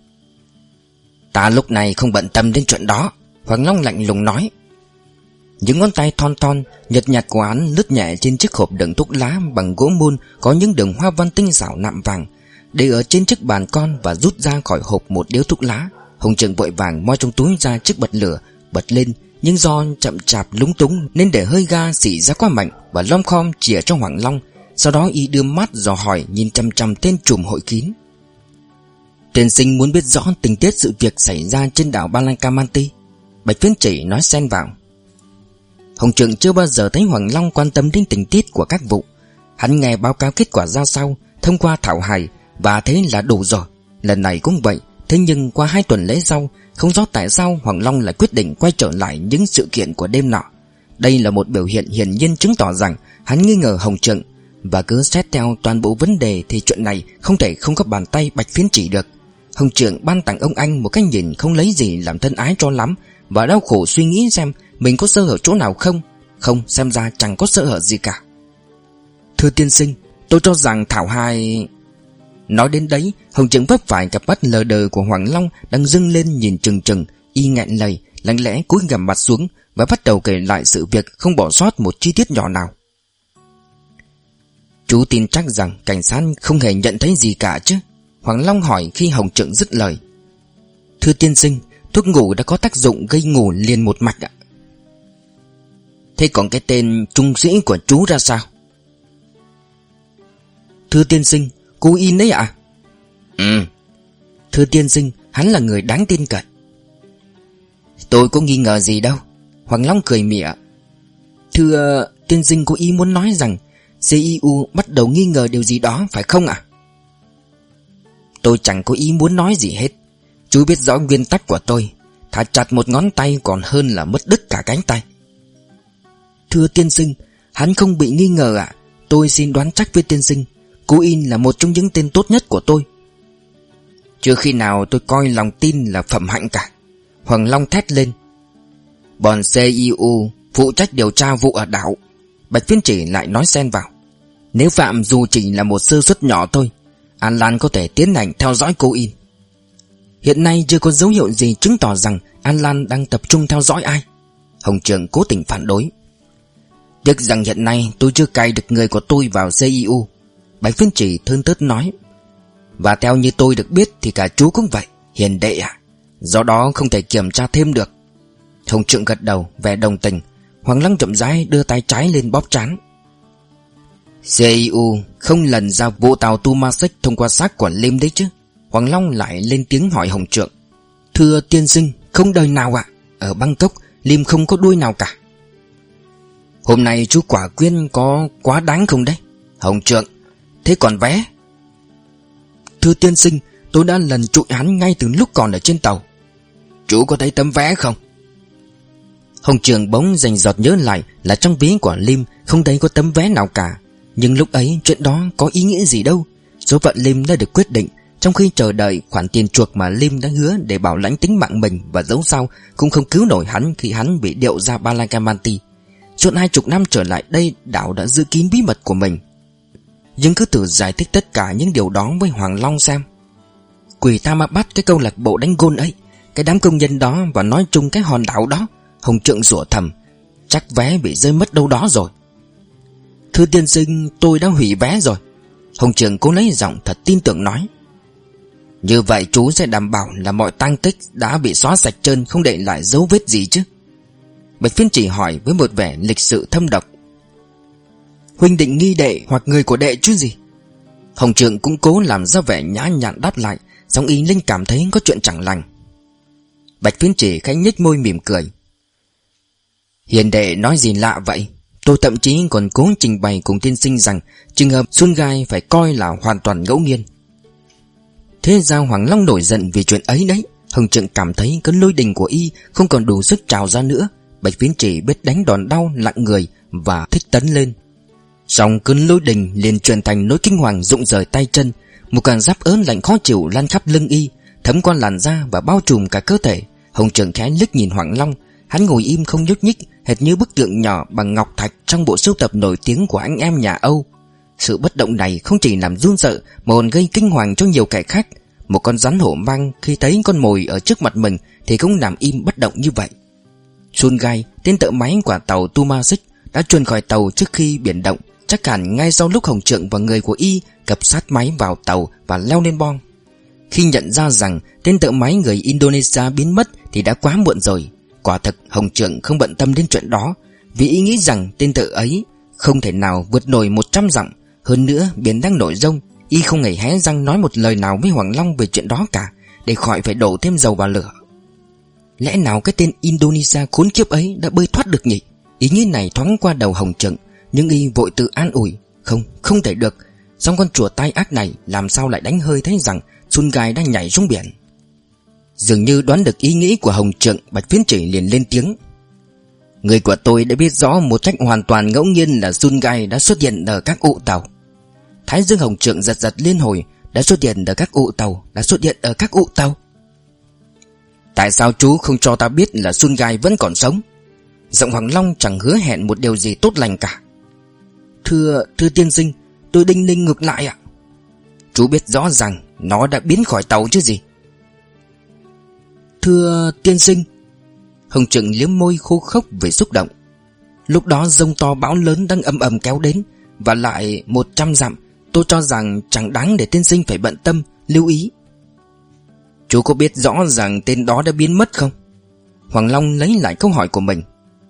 Ta lúc này không bận tâm đến chuyện đó, Hoàng Long lạnh lùng nói. Những ngón tay thon thon nhợt nhạt của hắn lướt nhẹ trên chiếc hộp đựng thuốc lá bằng gỗ mun có những đường hoa văn tinh xảo nạm vàng, để ở trên chiếc bàn con và rút ra khỏi hộp một điếu thuốc lá. Hồng Trượng vội vàng moi trong túi ra chiếc bật lửa, bật lên, nhưng do chậm chạp lúng túng nên để hơi ga xỉ ra quá mạnh và lom khom chìa cho Hoàng Long. Sau đó y đưa mắt dò hỏi nhìn chăm chăm tên trùm hội kín. Tiên sinh muốn biết rõ tình tiết sự việc xảy ra trên đảo Balagamati, Bạch Phiến Chỉ nói xen vào. Hồng Trượng chưa bao giờ thấy Hoàng Long quan tâm đến tình tiết của các vụ. Hắn nghe báo cáo kết quả ra sao thông qua Thảo Hải và thế là đủ rồi. Lần này cũng vậy. Thế nhưng qua hai tuần lễ sau, không rõ tại sao Hoàng Long lại quyết định quay trở lại những sự kiện của đêm nọ. Đây là một biểu hiện hiển nhiên chứng tỏ rằng hắn nghi ngờ Hồng Trượng, và cứ xét theo toàn bộ vấn đề thì chuyện này không thể không có bàn tay Bạch Phiến Chỉ được. Hồng Trượng ban tặng ông anh một cái nhìn không lấy gì làm thân ái cho lắm, và đau khổ suy nghĩ xem mình có sơ hở chỗ nào không. Không, xem ra chẳng có sơ hở gì cả. Thưa tiên sinh, tôi cho rằng Thảo Hai... Nói đến đấy, Hồng Trượng vấp phải cặp mắt lờ đờ của Hoàng Long đang dưng lên nhìn chừng chừng. Y nghẹn lời, lặng lẽ cúi gằm mặt xuống, và bắt đầu kể lại sự việc, không bỏ sót một chi tiết nhỏ nào. Chú tin chắc rằng cảnh sát không hề nhận thấy gì cả chứ? Hoàng Long hỏi khi Hồng Trượng dứt lời. Thưa tiên sinh, thuốc ngủ đã có tác dụng gây ngủ liền một mạch ạ. Thế còn cái tên trung sĩ của chú ra sao? Thưa tiên sinh, cô In đấy ạ? Ừ. Thưa tiên sinh, hắn là người đáng tin cậy. Tôi có nghi ngờ gì đâu. Hoàng Long cười mỉa. Thưa tiên sinh, cô ý muốn nói rằng xê i u bắt đầu nghi ngờ điều gì đó phải không ạ? Tôi chẳng có ý muốn nói gì hết. Chú biết rõ nguyên tắc của tôi, thà chặt một ngón tay còn hơn là mất đứt cả cánh tay. Thưa tiên sinh, hắn không bị nghi ngờ ạ. Tôi xin đoán chắc với tiên sinh, cô In là một trong những tên tốt nhất của tôi. Chưa khi nào tôi coi lòng tin là phẩm hạnh cả. Hoàng Long thét lên. Bọn xê i u phụ trách điều tra vụ ở đảo. Bạch Phiên Chỉ lại nói xen vào. Nếu phạm dù chỉ là một sơ suất nhỏ thôi, An Lan có thể tiến hành theo dõi cô In. Hiện nay chưa có dấu hiệu gì chứng tỏ rằng An Lan đang tập trung theo dõi ai. Hồng Trường cố tình phản đối. Tiếc rằng hiện nay tôi chưa cài được người của tôi vào xê i u. Bạch Phiên Chỉ thơn thớt nói. Và theo như tôi được biết thì cả chú cũng vậy, hiền đệ à. Do đó không thể kiểm tra thêm được. Hồng Trượng gật đầu vẻ đồng tình. Hoàng Long chậm rãi đưa tay trái lên bóp trán. xê i u không lần ra vụ tàu Tumasek thông qua xác của Lim đấy chứ? Hoàng Long lại lên tiếng hỏi Hồng Trượng. Thưa tiên sinh, không đời nào ạ. Ở Bangkok Lim không có đuôi nào cả. Hôm nay chú quả quyên có quá đáng không đấy? Hồng Trượng, thế còn vé? Thưa tiên sinh, tôi đã lần trụi hắn ngay từ lúc còn ở trên tàu. Chú có thấy tấm vé không? Hồng Trường bỗng dành giọt nhớ lại là trong ví của Lim không thấy có tấm vé nào cả. Nhưng lúc ấy chuyện đó có ý nghĩa gì đâu. Số phận Lim đã được quyết định. Trong khi chờ đợi khoản tiền chuộc mà Lim đã hứa để bảo lãnh tính mạng mình, và dẫu sao cũng không cứu nổi hắn khi hắn bị điệu ra Balagamati. Suốt hai chục năm trở lại đây, đảo đã giữ kín bí mật của mình. Nhưng cứ thử giải thích tất cả những điều đó với Hoàng Long xem. Quỷ ta mà bắt cái câu lạc bộ đánh gôn ấy, cái đám công nhân đó, và nói chung cái hòn đảo đó. Hồng Trượng rủa thầm. Chắc vé bị rơi mất đâu đó rồi. Thưa tiên sinh, tôi đã hủy vé rồi. Hồng Trượng cố lấy giọng thật tin tưởng nói. Như vậy chú sẽ đảm bảo là mọi tang tích đã bị xóa sạch trơn, không để lại dấu vết gì chứ? Bạch Phiên Chỉ hỏi với một vẻ lịch sự thâm độc. Huynh định nghi đệ hoặc người của đệ chứ gì? Hồng Trượng cũng cố làm ra vẻ nhã nhặn đáp lại, song ý Linh cảm thấy có chuyện chẳng lành. Bạch Phiên Chỉ khẽ nhếch môi mỉm cười. Hiền đệ nói gì lạ vậy? Tôi thậm chí còn cố trình bày cùng tiên sinh rằng trường hợp Sun Gai phải coi là hoàn toàn ngẫu nhiên. Thế ra Hoàng Long nổi giận vì chuyện ấy đấy. Hồng Trượng cảm thấy cơn lôi đình của y không còn đủ sức trào ra nữa. Bạch Phiên Chỉ biết đánh đòn đau lặng người và thích tấn lên. Song cơn lôi đình liền chuyển thành nỗi kinh hoàng rụng rời tay chân. Một cảm giác ớn lạnh khó chịu lan khắp lưng y, thấm qua làn da và bao trùm cả cơ thể. Hồng Trượng khẽ liếc nhìn Hoàng Long. Hắn ngồi im không nhúc nhích, hệt như bức tượng nhỏ bằng ngọc thạch trong bộ sưu tập nổi tiếng của anh em nhà Âu. Sự bất động này không chỉ làm run sợ mà còn gây kinh hoàng cho nhiều kẻ khác. Một con rắn hổ mang khi thấy con mồi ở trước mặt mình thì cũng nằm im bất động như vậy. Sun Gai, tên thợ máy của tàu Tumasek, đã chuồn khỏi tàu trước khi biển động, chắc hẳn ngay sau lúc Hồng Trượng và người của y cập sát máy vào tàu và leo lên bong. Khi nhận ra rằng tên thợ máy người Indonesia biến mất thì đã quá muộn rồi. Quả thực Hồng Trượng không bận tâm đến chuyện đó, vì ý nghĩ rằng tên thợ ấy không thể nào vượt nổi một trăm dặm. Hơn nữa biển đang nổi rông, y không hề hé răng nói một lời nào với Hoàng Long về chuyện đó cả, để khỏi phải đổ thêm dầu vào lửa. Lẽ nào cái tên Indonesia khốn kiếp ấy đã bơi thoát được nhỉ? Ý nghĩ này thoáng qua đầu Hồng Trượng, nhưng y vội tự an ủi. Không, không thể được. Song con chùa tai ác này làm sao lại đánh hơi thấy rằng Sun Gai đang nhảy xuống biển. Dường như đoán được ý nghĩ của Hồng Trượng, Bạch Phiên Chỉ liền lên tiếng. Người của tôi đã biết rõ một cách hoàn toàn ngẫu nhiên là Sun Gai đã xuất hiện ở các ụ tàu. Thái dương Hồng Trượng giật giật liên hồi. Đã xuất hiện ở các ụ tàu, đã xuất hiện ở các ụ tàu. Tại sao chú không cho ta biết là Sun Gai vẫn còn sống? Giọng Hoàng Long chẳng hứa hẹn một điều gì tốt lành cả. Thưa, thưa tiên sinh, tôi đinh ninh ngược lại ạ. Chú biết rõ rằng nó đã biến khỏi tàu chứ gì. Thưa tiên sinh. Hồng Trượng liếm môi khô khốc vì xúc động. Lúc đó giông to bão lớn đang ầm ầm kéo đến, và lại một trăm dặm. Tôi cho rằng chẳng đáng để tiên sinh phải bận tâm, lưu ý. Chú có biết rõ rằng tên đó đã biến mất không? Hoàng Long lấy lại câu hỏi của mình.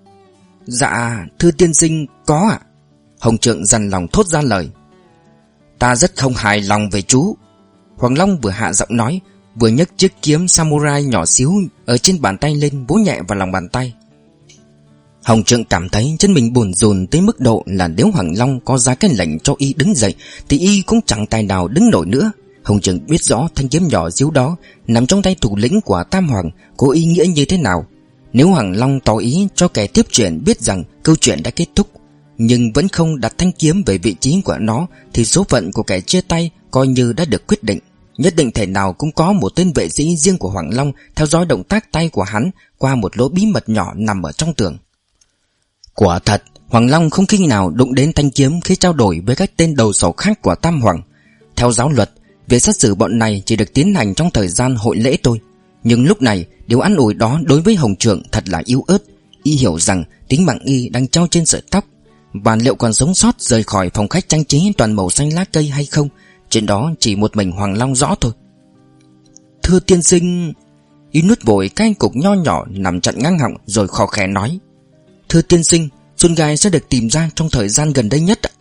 Dạ thưa tiên sinh, có ạ. Hồng Trượng dằn lòng thốt ra lời. Ta rất không hài lòng về chú. Hoàng Long vừa hạ giọng nói, vừa nhấc chiếc kiếm samurai nhỏ xíu ở trên bàn tay lên, vỗ nhẹ vào lòng bàn tay. Hồng Trượng cảm thấy chân mình buồn rùn tới mức độ là nếu Hoàng Long có ra cái lệnh cho y đứng dậy thì y cũng chẳng tài nào đứng nổi nữa. Hồng Trượng biết rõ thanh kiếm nhỏ xíu đó nằm trong tay thủ lĩnh của Tam Hoàng có ý nghĩa như thế nào. Nếu Hoàng Long tỏ ý cho kẻ tiếp chuyện biết rằng câu chuyện đã kết thúc, nhưng vẫn không đặt thanh kiếm về vị trí của nó, thì số phận của kẻ chia tay coi như đã được quyết định. Nhất định thể nào cũng có một tên vệ sĩ riêng của Hoàng Long theo dõi động tác tay của hắn qua một lỗ bí mật nhỏ nằm ở trong tường. Quả thật, Hoàng Long không khi nào đụng đến thanh kiếm khi trao đổi với các tên đầu sỏ khác của Tam Hoàng. Theo giáo luật, việc xét xử bọn này chỉ được tiến hành trong thời gian hội lễ thôi. Nhưng lúc này, điều an ủi đó đối với Hồng Trượng thật là yếu ớt. Y hiểu rằng tính mạng y đang treo trên sợi tóc, và liệu còn sống sót rời khỏi phòng khách trang trí toàn màu xanh lá cây hay không, chuyện đó chỉ một mình Hoàng Long rõ thôi. Thưa tiên sinh. Y nuốt vội cái cục nho nhỏ nằm chặn ngang họng rồi khò khè nói. Thưa tiên sinh, Xuân Gai sẽ được tìm ra trong thời gian gần đây nhất ạ.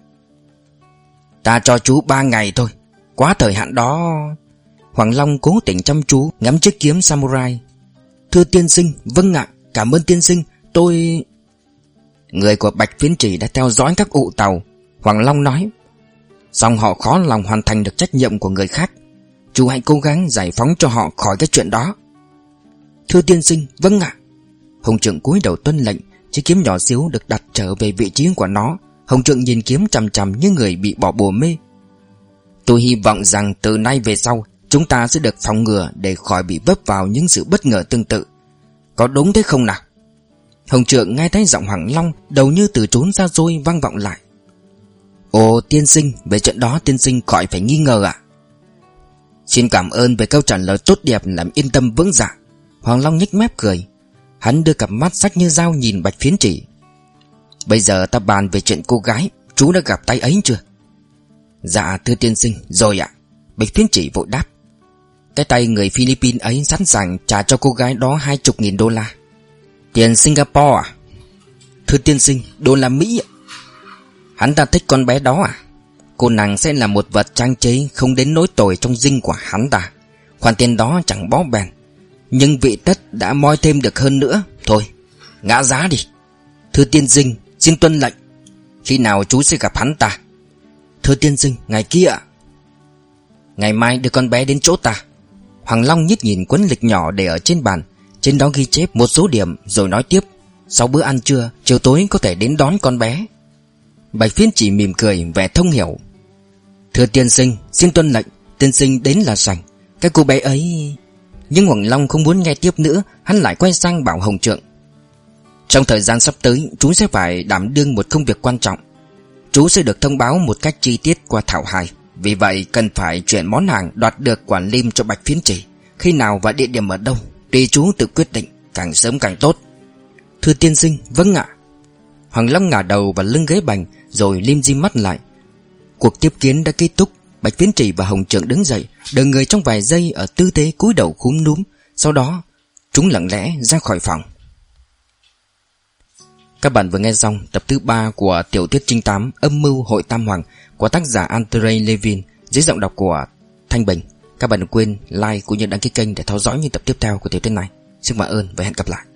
Ta cho chú ba ngày thôi. Quá thời hạn đó. Hoàng Long cố tình chăm chú ngắm chiếc kiếm samurai. Thưa tiên sinh, vâng ạ, cảm ơn tiên sinh. Tôi... Người của Bạch Phiến Trì đã theo dõi các ụ tàu, Hoàng Long nói. Song họ khó lòng hoàn thành được trách nhiệm của người khác. Chú hãy cố gắng giải phóng cho họ khỏi cái chuyện đó. Thưa tiên sinh, vâng ạ. Hồng Trượng cúi đầu tuân lệnh. Chiếc kiếm nhỏ xíu được đặt trở về vị trí của nó. Hồng Trượng nhìn kiếm chằm chằm như người bị bỏ bùa mê. Tôi hy vọng rằng từ nay về sau chúng ta sẽ được phòng ngừa để khỏi bị vấp vào những sự bất ngờ tương tự. Có đúng thế không nào? Hồng Trượng nghe thấy giọng Hoàng Long đầu như từ trốn ra rồi vang vọng lại. Ồ tiên sinh, về chuyện đó tiên sinh khỏi phải nghi ngờ ạ. Xin cảm ơn về câu trả lời tốt đẹp làm yên tâm vững dạ. Hoàng Long nhếch mép cười. Hắn đưa cặp mắt sắc như dao nhìn Bạch Phiến Trì. Bây giờ ta bàn về chuyện cô gái. Chú đã gặp tay ấy chưa? Dạ thưa tiên sinh, rồi ạ. Bạch Phiến Trì vội đáp. Cái tay người Philippines ấy sẵn sàng trả cho cô gái đó hai chục nghìn đô la. Tiền Singapore à? Thưa tiên sinh, đô la Mỹ ạ. Hắn ta thích con bé đó à? Cô nàng sẽ là một vật trang trí không đến nỗi tồi trong dinh của hắn ta. Khoản tiền đó chẳng bó bèn, nhưng vị tất đã moi thêm được hơn nữa. Thôi, ngã giá đi. Thưa tiên sinh, xin tuân lệnh. Khi nào chú sẽ gặp hắn ta? Thưa tiên sinh, ngày kia ạ. Ngày mai đưa con bé đến chỗ ta. Hoàng Long nhích nhìn cuốn lịch nhỏ để ở trên bàn. Trên đó ghi chép một số điểm rồi nói tiếp. Sau bữa ăn trưa, chiều tối có thể đến đón con bé. Bạch Phiến chỉ mỉm cười vẻ thông hiểu. Thưa tiên sinh, xin tuân lệnh. Tiên sinh đến là sành. Cái cô bé ấy... Nhưng Hoàng Long không muốn nghe tiếp nữa. Hắn lại quay sang bảo Hồng Trượng. Trong thời gian sắp tới, chú sẽ phải đảm đương một công việc quan trọng. Chú sẽ được thông báo một cách chi tiết qua Thảo Hải. Vì vậy cần phải chuyển món hàng đoạt được quản lim cho Bạch Phiến Trì. Khi nào và địa điểm ở đâu tùy chú tự quyết định, càng sớm càng tốt. Thưa tiên sinh, vâng ạ. Hoàng Long ngả đầu vào lưng ghế bành rồi lim dim mắt lại. Cuộc tiếp kiến đã kết thúc. Bạch Phiến Trì và Hồng Trượng đứng dậy, đợi người trong vài giây ở tư thế cúi đầu cúm núm. Sau đó chúng lặng lẽ ra khỏi phòng. Các bạn vừa nghe xong tập thứ ba của tiểu thuyết trinh thám Âm mưu hội Tam Hoàng của tác giả Andrei Levin dưới giọng đọc của Thanh Bình. Các bạn đừng quên like cũng như đăng ký kênh để theo dõi những tập tiếp theo của tiểu thuyết này. Xin cảm ơn và hẹn gặp lại.